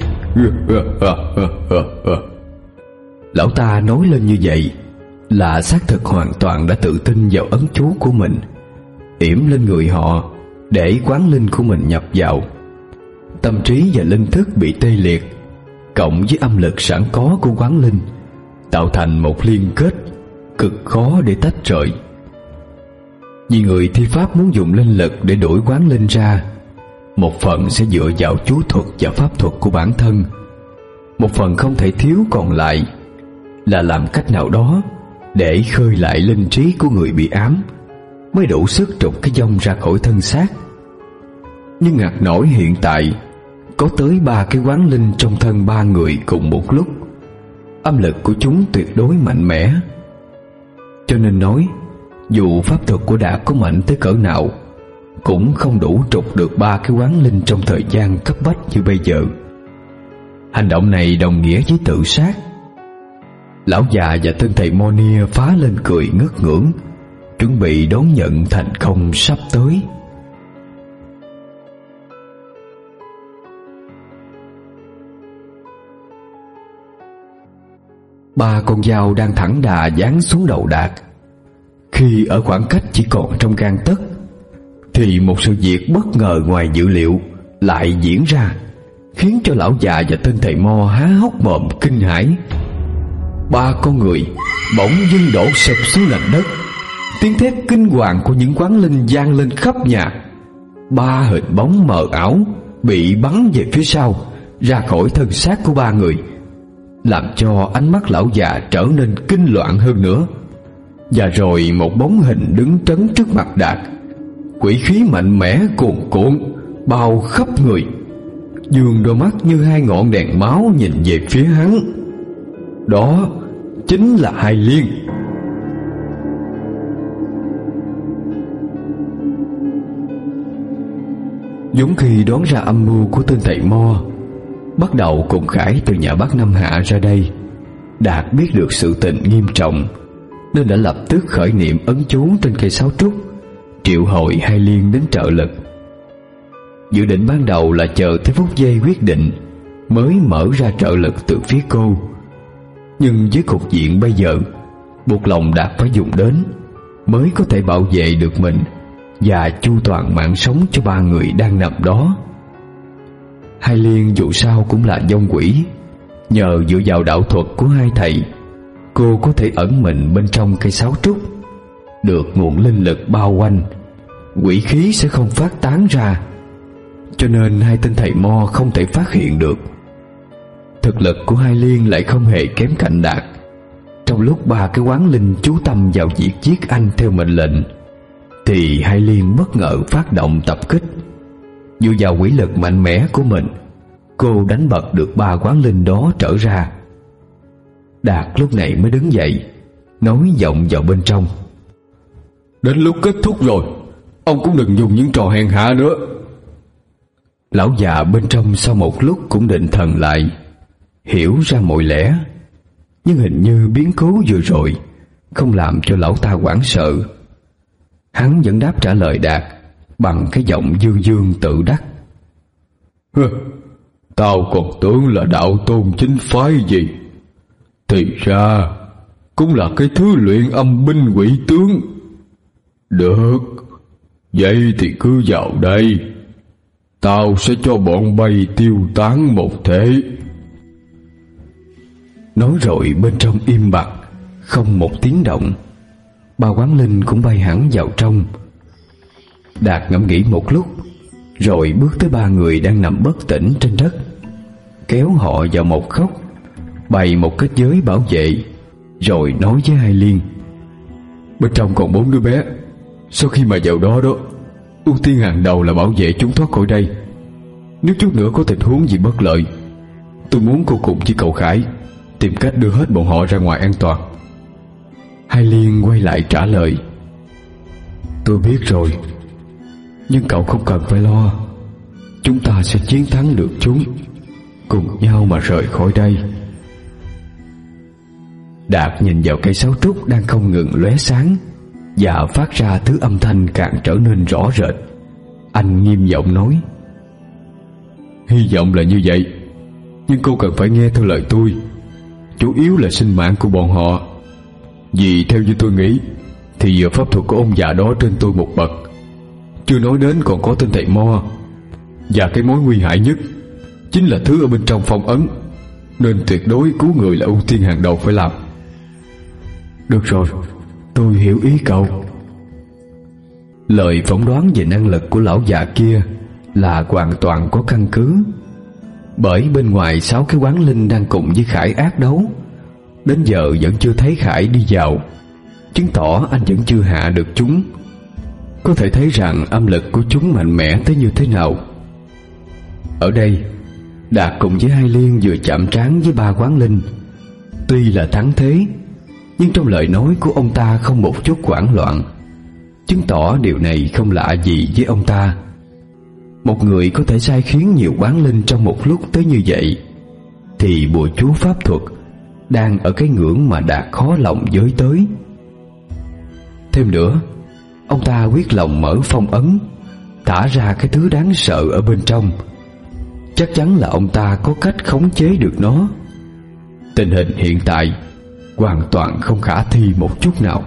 Lão ta nói lên như vậy là xác thực hoàn toàn đã tự tin vào ấn chú của mình, yểm lên người họ để quán linh của mình nhập vào. Tâm trí và linh thức bị tê liệt, cộng với âm lực sẵn có của quán linh, tạo thành một liên kết cực khó để tách rời. Vì người thi pháp muốn dùng linh lực để đuổi quán linh ra, một phần sẽ dựa vào chú thuật và pháp thuật của bản thân, một phần không thể thiếu còn lại là làm cách nào đó để khơi lại linh trí của người bị ám, mới đủ sức trục cái vong ra khỏi thân xác. Nhưng ngặt nổi hiện tại có tới ba cái quán linh trong thân ba người cùng một lúc. Âm lực của chúng tuyệt đối mạnh mẽ, cho nên nói dù pháp thuật của Đạt có mạnh tới cỡ nào cũng không đủ trục được ba cái quán linh trong thời gian cấp bách như bây giờ. Hành động này đồng nghĩa với tự sát. Lão già và tên thầy Monia phá lên cười ngất ngưỡng, chuẩn bị đón nhận thành công sắp tới. Ba con dao đang thẳng đà giáng xuống đầu Đạt. Khi ở khoảng cách chỉ còn trong gang tấc thì một sự việc bất ngờ ngoài dự liệu lại diễn ra, khiến cho lão già và tên thầy Mo há hốc mồm kinh hãi. Ba con người bỗng dưng đổ sập xuống nền đất. Tiếng thét kinh hoàng của những quán linh vang lên khắp nhà. Ba hình bóng mờ ảo bị bắn về phía sau, ra khỏi thân xác của ba người, làm cho ánh mắt lão già trở nên kinh loạn hơn nữa. Và rồi một bóng hình đứng trấn trước mặt Đạt, quỷ khí mạnh mẽ cuồn cuộn bao khắp người, dương đôi mắt như hai ngọn đèn máu nhìn về phía hắn. Đó chính là Hai Liên. Giống khi đoán ra âm mưu của tên thầy Mo, bắt đầu cùng Khải từ nhà bác Năm Hạ ra đây, Đạt biết được sự tình nghiêm trọng nên đã lập tức khởi niệm ấn chú trên cây sáo trúc, triệu hồi Hai Liên đến trợ lực. Dự định ban đầu là chờ tới phút giây quyết định mới mở ra trợ lực từ phía cô, nhưng với cục diện bây giờ, buộc lòng Đạt phải dùng đến mới có thể bảo vệ được mình và chu toàn mạng sống cho ba người đang nằm đó. Hai Liên dù sao cũng là vong quỷ, nhờ dựa vào đạo thuật của hai thầy, cô có thể ẩn mình bên trong cây sáo trúc, được nguồn linh lực bao quanh, quỷ khí sẽ không phát tán ra, cho nên hai tên thầy Mo không thể phát hiện được. Thực lực của Hai Liên lại không hề kém cạnh Đạt. Trong lúc ba cái quán linh chú tâm vào việc giết anh theo mệnh lệnh, thì Hai Liên bất ngờ phát động tập kích. Dựa vào quỷ lực mạnh mẽ của mình, cô đánh bật được ba quán linh đó trở ra. Đạt lúc này mới đứng dậy, nói vọng vào bên trong: "Đến lúc kết thúc rồi, ông cũng đừng dùng những trò hèn hạ nữa." Lão già bên trong sau một lúc cũng định thần lại, hiểu ra mọi lẽ, nhưng hình như biến cố vừa rồi không làm cho lão ta hoảng sợ. Hắn vẫn đáp trả lời Đạt bằng cái giọng dương dương tự đắc: "Hừ, tao còn tưởng là đạo tôn chính phái gì, thì ra cũng là cái thứ luyện âm binh quỷ tướng. Được, vậy thì cứ vào đây, tao sẽ cho bọn bay tiêu tán một thể." Nói rồi bên trong im bặt, không một tiếng động. Ba quán linh cũng bay hẳn vào trong. Đạt ngẫm nghĩ một lúc, rồi bước tới ba người đang nằm bất tỉnh trên đất, kéo họ vào một góc, bày một kết giới bảo vệ, rồi nói với Hai Liên: "Bên trong còn bốn đứa bé, sau khi mà vào đó đó, ưu tiên hàng đầu là bảo vệ chúng thoát khỏi đây. Nếu chút nữa có tình huống gì bất lợi, tôi muốn cô cùng với cậu Khải tìm cách đưa hết bọn họ ra ngoài an toàn." Hai Liên quay lại trả lời: "Tôi biết rồi, nhưng cậu không cần phải lo, chúng ta sẽ chiến thắng được chúng, cùng nhau mà rời khỏi đây." Đạt nhìn vào cây sáo trúc đang không ngừng lóe sáng và phát ra thứ âm thanh càng trở nên rõ rệt. Anh nghiêm giọng nói: "Hy vọng là như vậy, nhưng cô cần phải nghe theo lời tôi, chủ yếu là sinh mạng của bọn họ. Vì theo như tôi nghĩ thì pháp thuật của ông già đó trên tôi một bậc, chưa nói đến còn có tên thầy Mo, và cái mối nguy hại nhất chính là thứ ở bên trong phong ấn, nên tuyệt đối cứu người là ưu tiên hàng đầu phải làm." "Được rồi, tôi hiểu ý cậu." Lời phỏng đoán về năng lực của lão già kia là hoàn toàn có căn cứ. Bởi bên ngoài sáu cái quán linh đang cùng với Khải ác đấu, đến giờ vẫn chưa thấy Khải đi vào, chứng tỏ anh vẫn chưa hạ được chúng. Có thể thấy rằng âm lực của chúng mạnh mẽ tới như thế nào. Ở đây, Đạt cùng với Hai Liên vừa chạm trán với ba quán linh. Tuy là thắng thế, nhưng trong lời nói của ông ta không một chút hoảng loạn, chứng tỏ điều này không lạ gì với ông ta. Một người có thể sai khiến nhiều quán linh trong một lúc tới như vậy, thì bùa chú pháp thuật đang ở cái ngưỡng mà Đạt khó lòng với tới. Thêm nữa, ông ta quyết lòng mở phong ấn, thả ra cái thứ đáng sợ ở bên trong. Chắc chắn là ông ta có cách khống chế được nó. Tình hình hiện tại hoàn toàn không khả thi một chút nào.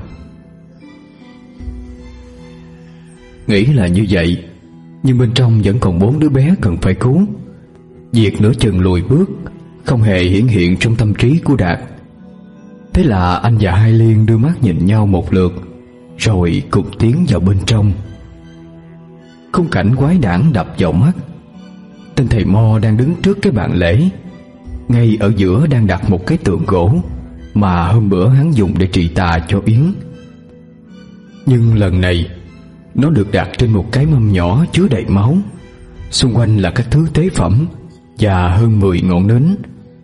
Nghĩ là như vậy, nhưng bên trong vẫn còn bốn đứa bé cần phải cứu. Việc nửa chừng lùi bước không hề hiển hiện trong tâm trí của Đạt. Thế là anh và Hai Liên đưa mắt nhìn nhau một lượt, rồi cùng tiến vào bên trong. Khung cảnh quái đản đập vào mắt. Tên thầy Mo đang đứng trước cái bàn lễ. Ngay ở giữa đang đặt một cái tượng gỗ mà hôm bữa hắn dùng để trị tà cho Yến. Nhưng lần này nó được đặt trên một cái mâm nhỏ chứa đầy máu. Xung quanh là các thứ tế phẩm và hơn mười ngọn nến.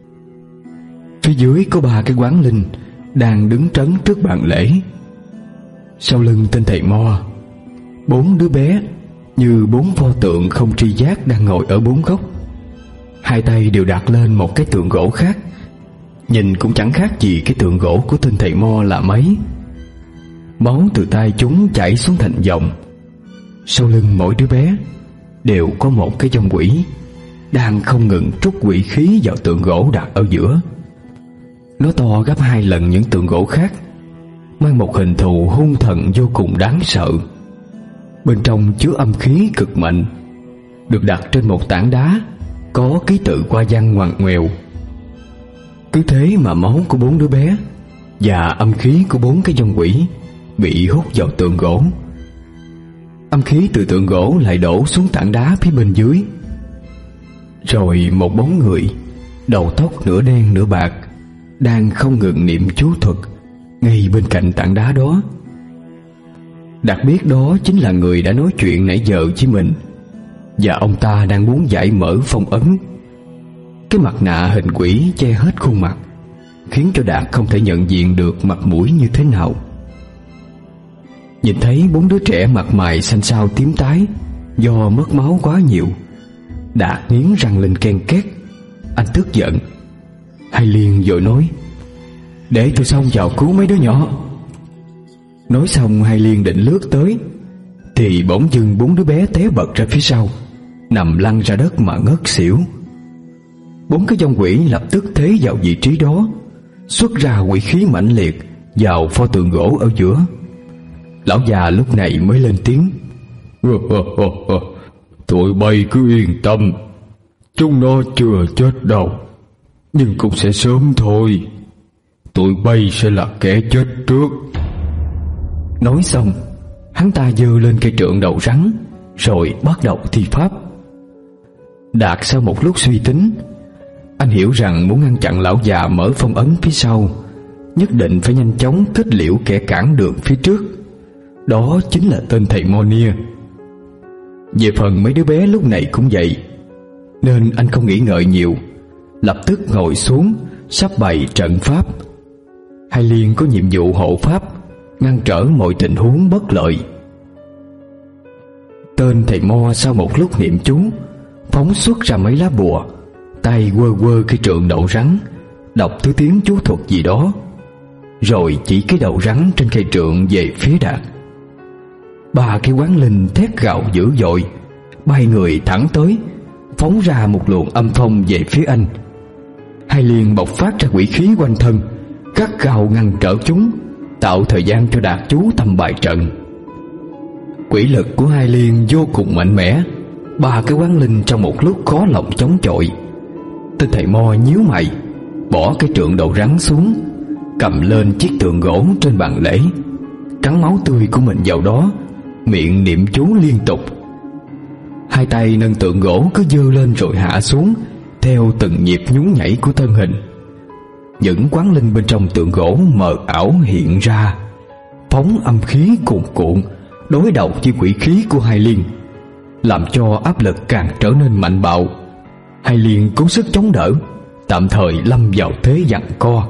Phía dưới có ba cái quán linh đang đứng trấn trước bàn lễ. Sau lưng tên thầy Mo, bốn đứa bé như bốn pho tượng không tri giác đang ngồi ở bốn góc. Hai tay đều đặt lên một cái tượng gỗ khác, nhìn cũng chẳng khác gì cái tượng gỗ của tên thầy Mo là mấy. Máu từ tay chúng chảy xuống thành dòng. Sau lưng mỗi đứa bé đều có một cái dòng quỷ đang không ngừng trút quỷ khí vào tượng gỗ đặt ở giữa. Nó to gấp hai lần những tượng gỗ khác, mang một hình thù hung thần vô cùng đáng sợ. Bên trong chứa âm khí cực mạnh, được đặt trên một tảng đá có ký tự hoa văn ngoằn ngoèo. Cứ thế mà máu của bốn đứa bé và âm khí của bốn cái dòng quỷ bị hút vào tượng gỗ. Âm khí từ tượng gỗ lại đổ xuống tảng đá phía bên dưới. Rồi một bóng người, đầu tóc nửa đen nửa bạc, đang không ngừng niệm chú thuật ngay bên cạnh tảng đá đó. Đạt biết đó chính là người đã nói chuyện nãy giờ với mình, và ông ta đang muốn giải mở phong ấn. Cái mặt nạ hình quỷ che hết khuôn mặt, khiến cho Đạt không thể nhận diện được mặt mũi như thế nào. Nhìn thấy bốn đứa trẻ mặt mày xanh xao tím tái do mất máu quá nhiều, Đạt nghiến răng lên ken két. Anh tức giận. Hai Liên vội nói: "Để tôi xông vào cứu mấy đứa nhỏ." Nói xong Hai Liên định lướt tới, thì bỗng dưng bốn đứa bé té bật ra phía sau, nằm lăn ra đất mà ngất xỉu. Bốn cái dòng quỷ lập tức thế vào vị trí đó, xuất ra quỷ khí mãnh liệt vào pho tượng gỗ ở giữa. Lão già lúc này mới lên tiếng: "Tụi bay cứ yên tâm, chúng nó chưa chết đâu, nhưng cũng sẽ sớm thôi. Tụi bay sẽ là kẻ chết trước." Nói xong, hắn ta giơ lên cây trượng đầu rắn, rồi bắt đầu thi pháp. Đạt sau một lúc suy tính, anh hiểu rằng muốn ngăn chặn lão già mở phong ấn phía sau, nhất định phải nhanh chóng kết liễu kẻ cản đường phía trước. Đó chính là tên thầy Monia. Về phần mấy đứa bé lúc này cũng vậy, nên anh không nghĩ ngợi nhiều, lập tức ngồi xuống sắp bày trận pháp. Hai Liên có nhiệm vụ hộ pháp, ngăn trở mọi tình huống bất lợi. Tên thầy Mo sau một lúc niệm chú, phóng xuất ra mấy lá bùa, tay quơ quơ cái trượng đầu rắn, đọc thứ tiếng chú thuật gì đó, rồi chỉ cái đầu rắn trên cây trượng về phía Đạt. Ba cái quán linh thét gào dữ dội, bay người thẳng tới, phóng ra một luồng âm phong về phía anh. Hai Liên bộc phát ra quỷ khí quanh thân, gắt gao ngăn trở chúng, tạo thời gian cho Đạt chú tâm bài trận. Quỷ lực của Hai Liên vô cùng mạnh mẽ, ba cái quán linh trong một lúc khó lòng chống chọi. Tên thầy Mo nhíu mày, bỏ cái trượng đầu rắn xuống, cầm lên chiếc tượng gỗ trên bàn lễ, cắn máu tươi của mình vào đó, miệng niệm chú liên tục. Hai Hai tay nâng tượng gỗ cứ giơ lên rồi hạ xuống theo từng nhịp nhún nhảy của thân hình. Những quán linh bên trong tượng gỗ mờ ảo hiện ra, phóng âm khí cuồn cuộn đối đầu với quỷ khí của Hai Liên, làm cho áp lực càng trở nên mạnh bạo. Hai Liên cố sức chống đỡ, tạm thời lâm vào thế giằng co.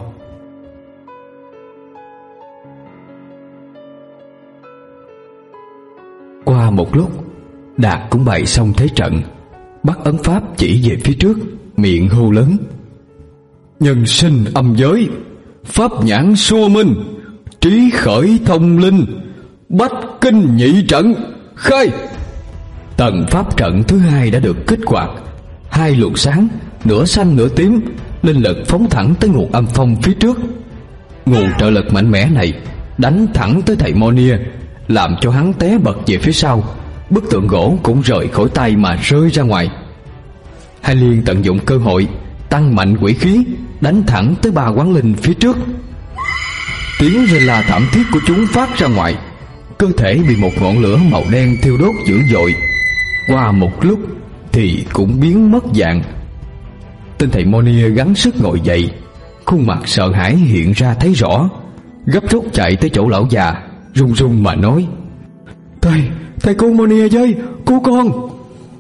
Qua một lúc, Đạt cũng bày xong thế trận, bắt ấn pháp chỉ về phía trước, miệng hô lớn: Nhân sinh âm giới, pháp nhãn xua minh, trí khởi thông linh, bách kinh nhị trận, khai! Tầng pháp trận thứ hai đã được kích hoạt. Hai luồng sáng, nửa xanh nửa tím, linh lực phóng thẳng tới nguồn âm phong phía trước. Nguồn trợ lực mạnh mẽ này đánh thẳng tới thầy Mo-nia, làm cho hắn té bật về phía sau. Bức tượng gỗ cũng rời khỏi tay mà rơi ra ngoài. Hai Liên tận dụng cơ hội tăng mạnh quỷ khí, đánh thẳng tới ba quán linh phía trước. Tiếng rên la thảm thiết của chúng phát ra ngoài, cơ thể bị một ngọn lửa màu đen thiêu đốt dữ dội. Qua một lúc thì cũng biến mất dạng. Tên thầy Mo-nia gắng sức ngồi dậy, khuôn mặt sợ hãi hiện ra thấy rõ, gấp rút chạy tới chỗ lão già, run run mà nói: Thầy, thầy cứu Mo-nia với, cứu con.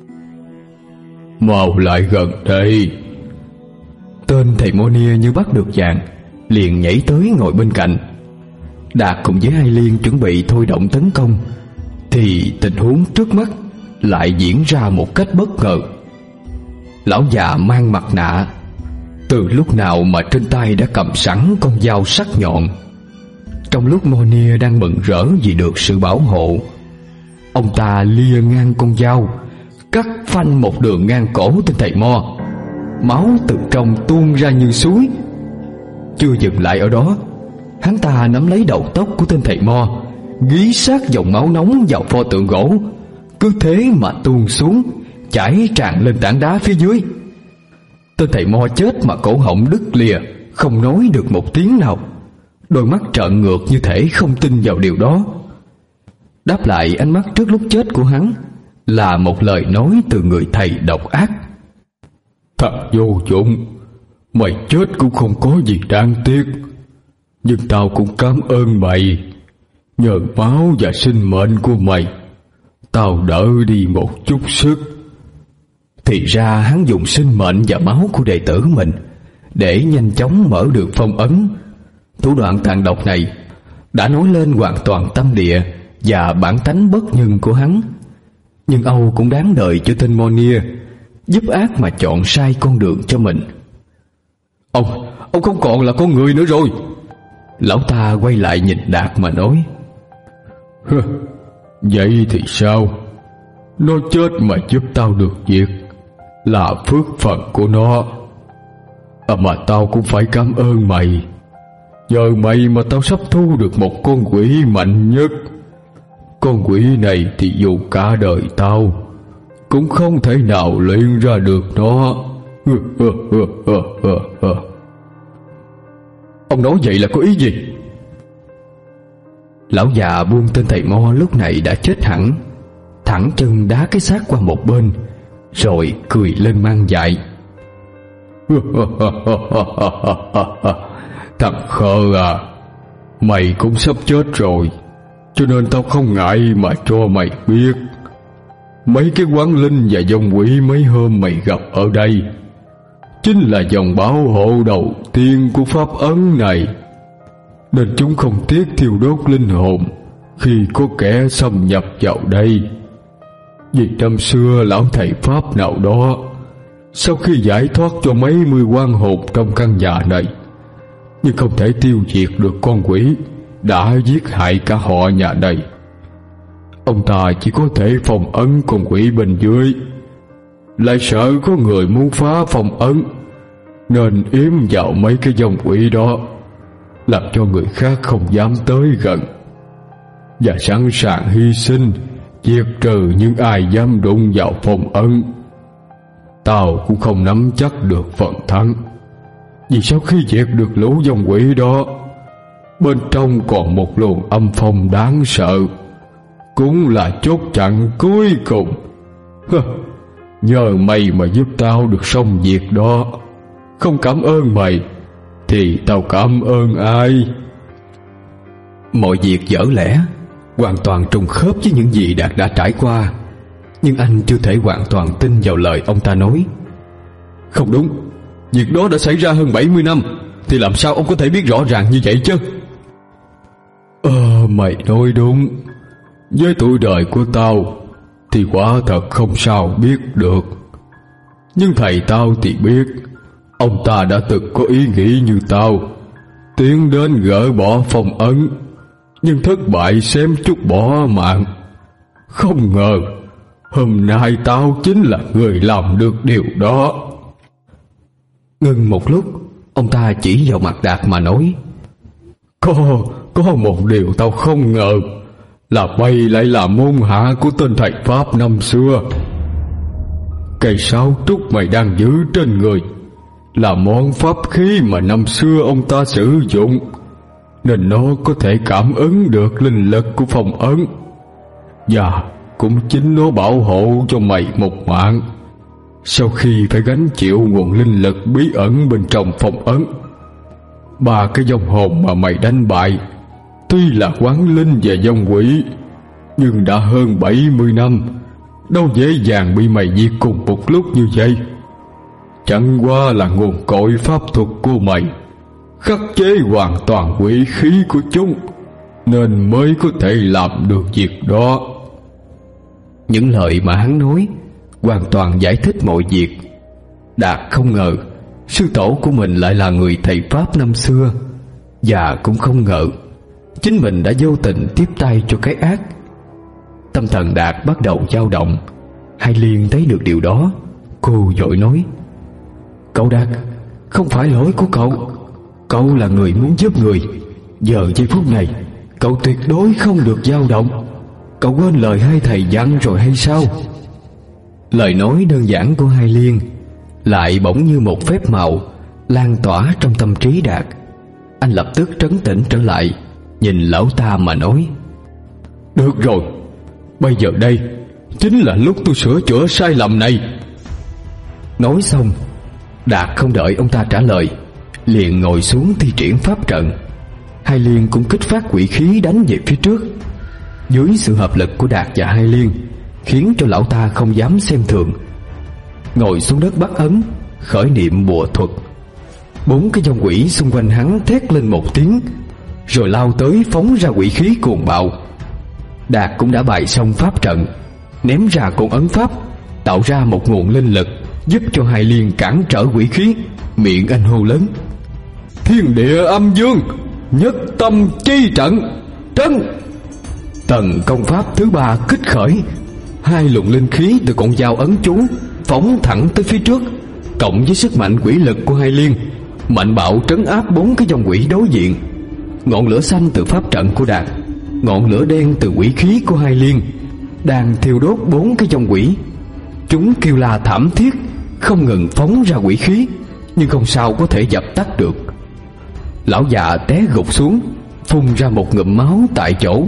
Mau lại gần đây. Tên thầy Mo-nia như bắt được dạng, liền nhảy tới ngồi bên cạnh. Đạt cùng với Hai Liên chuẩn bị thôi động tấn công, thì tình huống trước mắt lại diễn ra một cách bất ngờ. Lão già mang mặt nạ, từ lúc nào mà trên tay đã cầm sẵn con dao sắc nhọn. Trong lúc Mo-nia đang mừng rỡ vì được sự bảo hộ, ông ta lia ngang con dao, cắt phanh một đường ngang cổ tên thầy Mo. Máu từ trong tuôn ra như suối. Chưa dừng lại ở đó, hắn ta nắm lấy đầu tóc của tên thầy Mo, gí sát dòng máu nóng vào pho tượng gỗ, cứ thế mà tuôn xuống, chảy tràn lên tảng đá phía dưới. Tên thầy Mo chết mà cổ họng đứt lìa, không nói được một tiếng nào, đôi mắt trợn ngược như thể không tin vào điều đó. Đáp lại ánh mắt trước lúc chết của hắn là một lời nói từ người thầy độc ác: Thật vô dụng, mày chết cũng không có gì đáng tiếc, nhưng tao cũng cảm ơn mày. Nhờ máu và sinh mệnh của mày, tao đỡ đi một chút sức. Thì ra hắn dùng sinh mệnh và máu của đệ tử mình để nhanh chóng mở được phong ấn. Thủ đoạn tàn độc này đã nói lên hoàn toàn tâm địa và bản tánh bất nhân của hắn. Nhưng Âu cũng đáng đời cho tên Mo-nia giúp ác mà chọn sai con đường cho mình. Ông, ông không còn là con người nữa rồi. Lão ta quay lại nhìn Đạt mà nói: Vậy thì sao? Nó chết mà giúp tao được việc là phước phận của nó. À mà tao cũng phải cảm ơn mày. Nhờ mày mà tao sắp thu được một con quỷ mạnh nhất. Con quỷ này thì dù cả đời tao cũng không thể nào luyện ra được nó. Ông nói vậy là có ý gì? Lão già buông tên thầy Mo lúc này đã chết hẳn, thẳng chân đá cái xác qua một bên, rồi cười lên mang dại: Thằng khờ à, mày cũng sắp chết rồi, cho nên tao không ngại mà cho mày biết. Mấy cái quán linh và dòng quỷ mấy hôm mày gặp ở đây chính là dòng bảo hộ đầu tiên của pháp ấn này, nên chúng không tiếc thiêu đốt linh hồn khi có kẻ xâm nhập vào đây. Vì năm xưa lão thầy pháp nào đó, sau khi giải thoát cho mấy mươi oan hồn trong căn nhà này, nhưng không thể tiêu diệt được con quỷ đã giết hại cả họ nhà này, ông ta chỉ có thể phong ấn con quỷ bên dưới. Lại sợ có người muốn phá phong ấn, nên yếm vào mấy cái dòng quỷ đó, làm cho người khác không dám tới gần, và sẵn sàng hy sinh diệt trừ những ai dám đụng vào phong ấn. Tao cũng không nắm chắc được phần thắng, vì sau khi diệt được lũ dòng quỷ đó, bên trong còn một luồng âm phong đáng sợ, cũng là chốt chặn cuối cùng. Nhờ mày mà giúp tao được xong việc đó. Không cảm ơn mày thì tao cảm ơn ai? Mọi việc dở lẽ, hoàn toàn trùng khớp với những gì Đạt đã trải qua, nhưng anh chưa thể hoàn toàn tin vào lời ông ta nói. Không đúng, việc đó đã xảy ra hơn bảy mươi năm, thì làm sao ông có thể biết rõ ràng như vậy chứ? Ờ, mày nói đúng. Với tuổi đời của tao thì quả thật không sao biết được. Nhưng thầy tao thì biết. Ông ta đã từng có ý nghĩ như tao, tiến đến gỡ bỏ phong ấn, nhưng thất bại xém chút bỏ mạng. Không ngờ hôm nay tao chính là người làm được điều đó. Ngừng một lúc, ông ta chỉ vào mặt Đạt mà nói: Có, có một điều tao không ngờ, là bay lại là môn hạ của tên thầy Pháp năm xưa. Cây sáo trúc mày đang giữ trên người là món pháp khí mà năm xưa ông ta sử dụng, nên nó có thể cảm ứng được linh lực của phong ấn, và cũng chính nó bảo hộ cho mày một mạng sau khi phải gánh chịu nguồn linh lực bí ẩn bên trong phong ấn. Ba cái vong hồn mà mày đánh bại tuy là quán linh và vong quỷ, nhưng đã hơn bảy mươi năm, đâu dễ dàng bị mày diệt cùng một lúc như vậy. Chẳng qua là nguồn cội pháp thuật của mày khắc chế hoàn toàn quỷ khí của chúng, nên mới có thể làm được việc đó. Những lời mà hắn nói hoàn toàn giải thích mọi việc. Đạt không ngờ sư tổ của mình lại là người thầy Pháp năm xưa, và cũng không ngờ chính mình đã vô tình tiếp tay cho cái ác. Tâm thần Đạt bắt đầu dao động. Hai Liên thấy được điều đó, cô vội nói: Cậu Đạt, không phải lỗi của cậu. Cậu là người muốn giúp người. Giờ giây phút này cậu tuyệt đối không được dao động. Cậu quên lời hai thầy dặn rồi hay sao? Lời nói đơn giản của Hai Liên lại bỗng như một phép màu lan tỏa trong tâm trí Đạt. Anh lập tức trấn tĩnh trở lại, nhìn lão ta mà nói: Được rồi, bây giờ đây chính là lúc tôi sửa chữa sai lầm này. Nói xong, Đạt không đợi ông ta trả lời, liền ngồi xuống thi triển pháp trận. Hai Liên cũng kích phát quỷ khí đánh về phía trước. Dưới sự hợp lực của Đạt và Hai Liên, khiến cho lão ta không dám xem thường. Ngồi xuống đất bắt ấn, khởi niệm bùa thuật. Bốn cái vong quỷ xung quanh hắn thét lên một tiếng, rồi lao tới phóng ra quỷ khí cuồng bạo. Đạt cũng đã bày xong pháp trận, ném ra côn ấn pháp, tạo ra một nguồn linh lực giúp cho Hai Liên cản trở quỷ khí. Miệng anh hô lớn: Thiên địa âm dương, nhất tâm chi trận, trấn! Tầng công pháp thứ ba kích khởi. Hai luồng linh khí từ con dao ấn chú phóng thẳng tới phía trước, cộng với sức mạnh quỷ lực của Hai Liên, mạnh bạo trấn áp bốn cái vong quỷ đối diện. Ngọn lửa xanh từ pháp trận của Đạt, ngọn lửa đen từ quỷ khí của Hai Liên đang thiêu đốt bốn cái vong quỷ. Chúng kêu la thảm thiết, không ngừng phóng ra quỷ khí, nhưng không sao có thể dập tắt được. Lão già té gục xuống, phun ra một ngụm máu tại chỗ.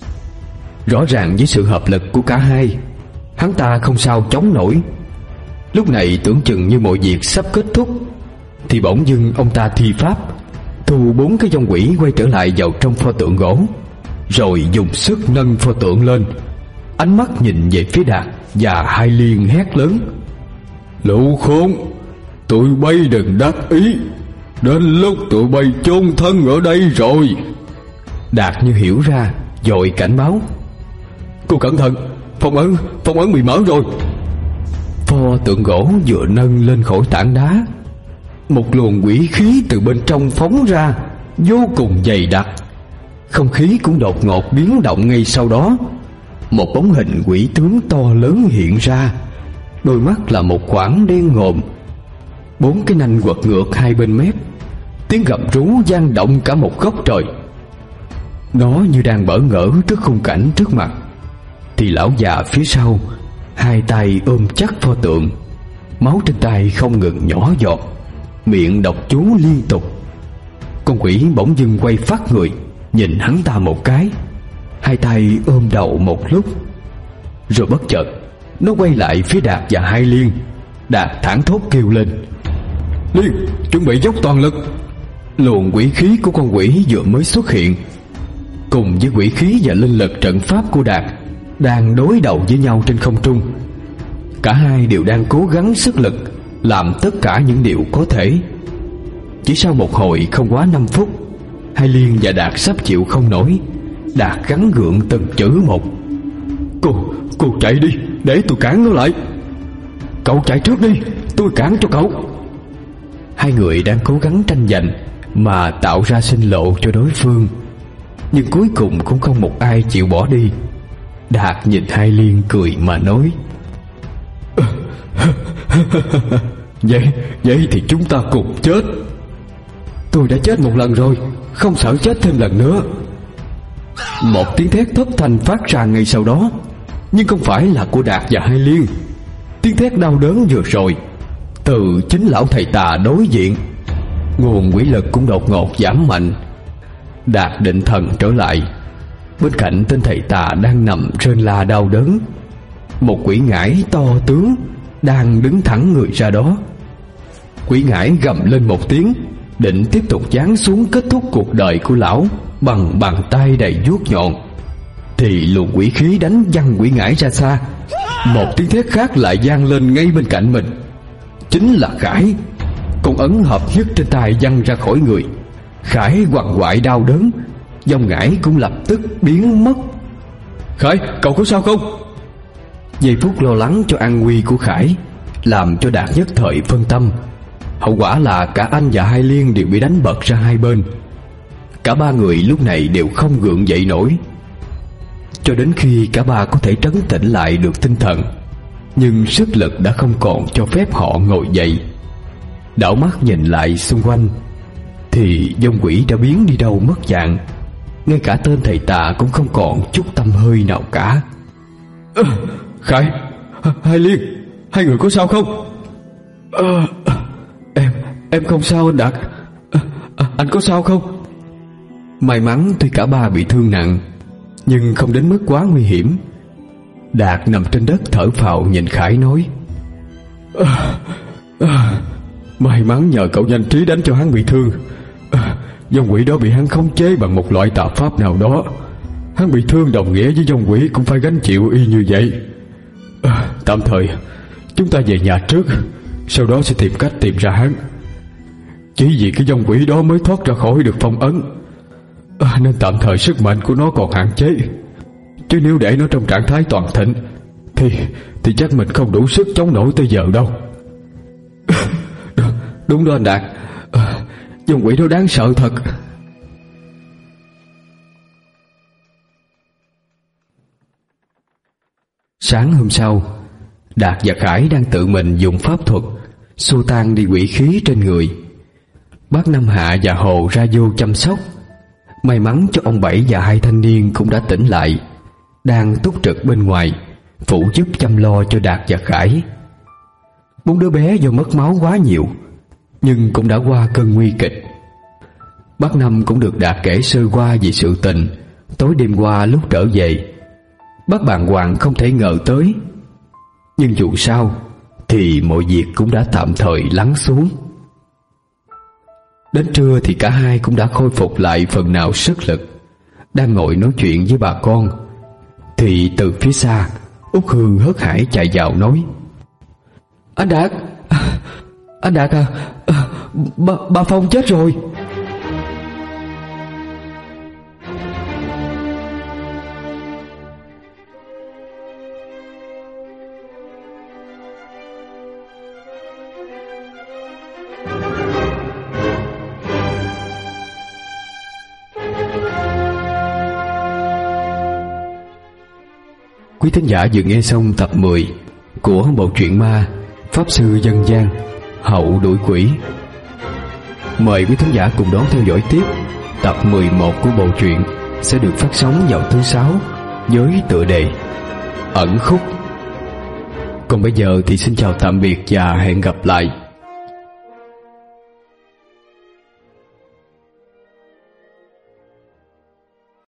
Rõ ràng với sự hợp lực của cả hai, hắn ta không sao chống nổi. Lúc này tưởng chừng như mọi việc sắp kết thúc, thì bỗng dưng ông ta thi pháp, thu bốn cái vong quỷ quay trở lại vào trong pho tượng gỗ, rồi dùng sức nâng pho tượng lên. Ánh mắt nhìn về phía Đạt và Hai Liên hét lớn: Lũ khốn, tụi bay đừng đắc ý, đến lúc tụi bay chôn thân ở đây rồi. Đạt như hiểu ra, vội cảnh báo: Cô cẩn thận, phong ấn, phong ấn bị mở rồi. Pho tượng gỗ vừa nâng lên khỏi tảng đá, một luồng quỷ khí từ bên trong phóng ra, vô cùng dày đặc. Không khí cũng đột ngột biến động ngay sau đó. Một bóng hình quỷ tướng to lớn hiện ra, đôi mắt là một khoảng đen ngòm, bốn cái nanh quật ngược hai bên mép, tiếng gầm rú vang động cả một góc trời. Nó như đang bỡ ngỡ trước khung cảnh trước mặt, thì lão già phía sau hai tay ôm chắc pho tượng, máu trên tay không ngừng nhỏ giọt, miệng đọc chú liên tục. Con quỷ bỗng dưng quay phát người, nhìn hắn ta một cái, hai tay ôm đầu một lúc, rồi bất chợt Nó quay lại phía Đạt và Hai Liên. Đạt thảng thốt kêu lên: Liên, chuẩn bị dốc toàn lực. Luồng quỷ khí của con quỷ vừa mới xuất hiện, cùng với quỷ khí và linh lực trận pháp của Đạt đang đối đầu với nhau trên không trung. Cả hai đều đang cố gắng sức lực làm tất cả những điều có thể. Chỉ sau một hồi không quá năm phút, Hai Liên và Đạt sắp chịu không nổi. Đạt gắng gượng từng chữ một: Cô, cô chạy đi, để tôi cản nó lại. Cậu chạy trước đi, tôi cản cho cậu. Hai người đang cố gắng tranh giành mà tạo ra sinh lộ cho đối phương, nhưng cuối cùng cũng không một ai chịu bỏ đi. Đạt nhìn Hai Liên cười mà nói: Vậy, vậy thì chúng ta cùng chết. Tôi đã chết một lần rồi, không sợ chết thêm lần nữa. Một tiếng thét thất thanh phát ra ngay sau đó, nhưng không phải là của Đạt và Hai Liên. Tiếng thét đau đớn vừa rồi từ chính lão thầy tà đối diện. Nguồn quỷ lực cũng đột ngột giảm mạnh. Đạt định thần trở lại, bên cạnh tên thầy tà đang nằm rên la đau đớn. Một quỷ ngải to tướng đang đứng thẳng người ra đó. Quỷ ngải gầm lên một tiếng, định tiếp tục giáng xuống kết thúc cuộc đời của lão bằng bàn tay đầy vuốt nhọn. Thì luồng quỷ khí đánh văng quỷ ngải ra xa. Một tiếng thét khác lại vang lên ngay bên cạnh mình, chính là Khải. Con ấn hợp nhất trên tay văng ra khỏi người. Khải quằn quại đau đớn, vong ngải cũng lập tức biến mất. Khải, cậu có sao không? Giây phút lo lắng cho an nguy của Khải làm cho Đạt nhất thời phân tâm. Hậu quả là cả anh và Hai Liên đều bị đánh bật ra hai bên. Cả ba người lúc này đều không gượng dậy nổi. Cho đến khi cả ba có thể trấn tĩnh lại được tinh thần, nhưng sức lực đã không còn cho phép họ ngồi dậy. Đảo mắt nhìn lại xung quanh thì vong quỷ đã biến đi đâu mất dạng. Ngay cả tên thầy tà cũng không còn chút tăm hơi nào cả. à, Khải, Hai Liên, hai người có sao không? à, Em, em không sao anh Đạt. à, à, Anh có sao không? May mắn tuy cả ba bị thương nặng, nhưng không đến mức quá nguy hiểm. Đạt nằm trên đất thở phào nhìn Khải nói: à, à, May mắn nhờ cậu nhanh trí đánh cho hắn bị thương. à, Vong quỷ đó bị hắn khống chế bằng một loại tà pháp nào đó. Hắn bị thương đồng nghĩa với vong quỷ cũng phải gánh chịu y như vậy. à, Tạm thời chúng ta về nhà trước, sau đó sẽ tìm cách tìm ra hắn. Chỉ vì cái vong quỷ đó mới thoát ra khỏi được phong ấn, à, nên tạm thời sức mạnh của nó còn hạn chế. Chứ nếu để nó trong trạng thái toàn thịnh Thì thì chắc mình không đủ sức chống nổi tới giờ đâu. Đúng đó anh Đạt, à, vong quỷ đó đáng sợ thật. Sáng hôm sau, Đạt và Khải đang tự mình dùng pháp thuật xua tan đi quỷ khí trên người. Bác Năm Hạ và Hồ ra vô chăm sóc. May mắn cho ông Bảy và hai thanh niên cũng đã tỉnh lại, đang túc trực bên ngoài phụ giúp chăm lo cho Đạt và Khải. Bốn đứa bé do mất máu quá nhiều nhưng cũng đã qua cơn nguy kịch. Bác Năm cũng được Đạt kể sơ qua về sự tình tối đêm qua lúc trở về. Bác bàng hoàng không thể ngờ tới, nhưng dù sao thì mọi việc cũng đã tạm thời lắng xuống. Đến trưa thì cả hai cũng đã khôi phục lại phần nào sức lực. Đang ngồi nói chuyện với bà con thì từ phía xa Út Hương hớt hải chạy vào nói: Anh Đạt, anh Đạt à, bà, bà Phong chết rồi. Quý thính giả vừa nghe xong tập mười của bộ truyện ma Pháp Sư Dân Gian Hậu Đuổi Quỷ. Mời quý thính giả cùng đón theo dõi tiếp tập mười một của bộ truyện sẽ được phát sóng vào thứ sáu với tựa đề Ẩn Khúc. Còn bây giờ thì xin chào tạm biệt và hẹn gặp lại.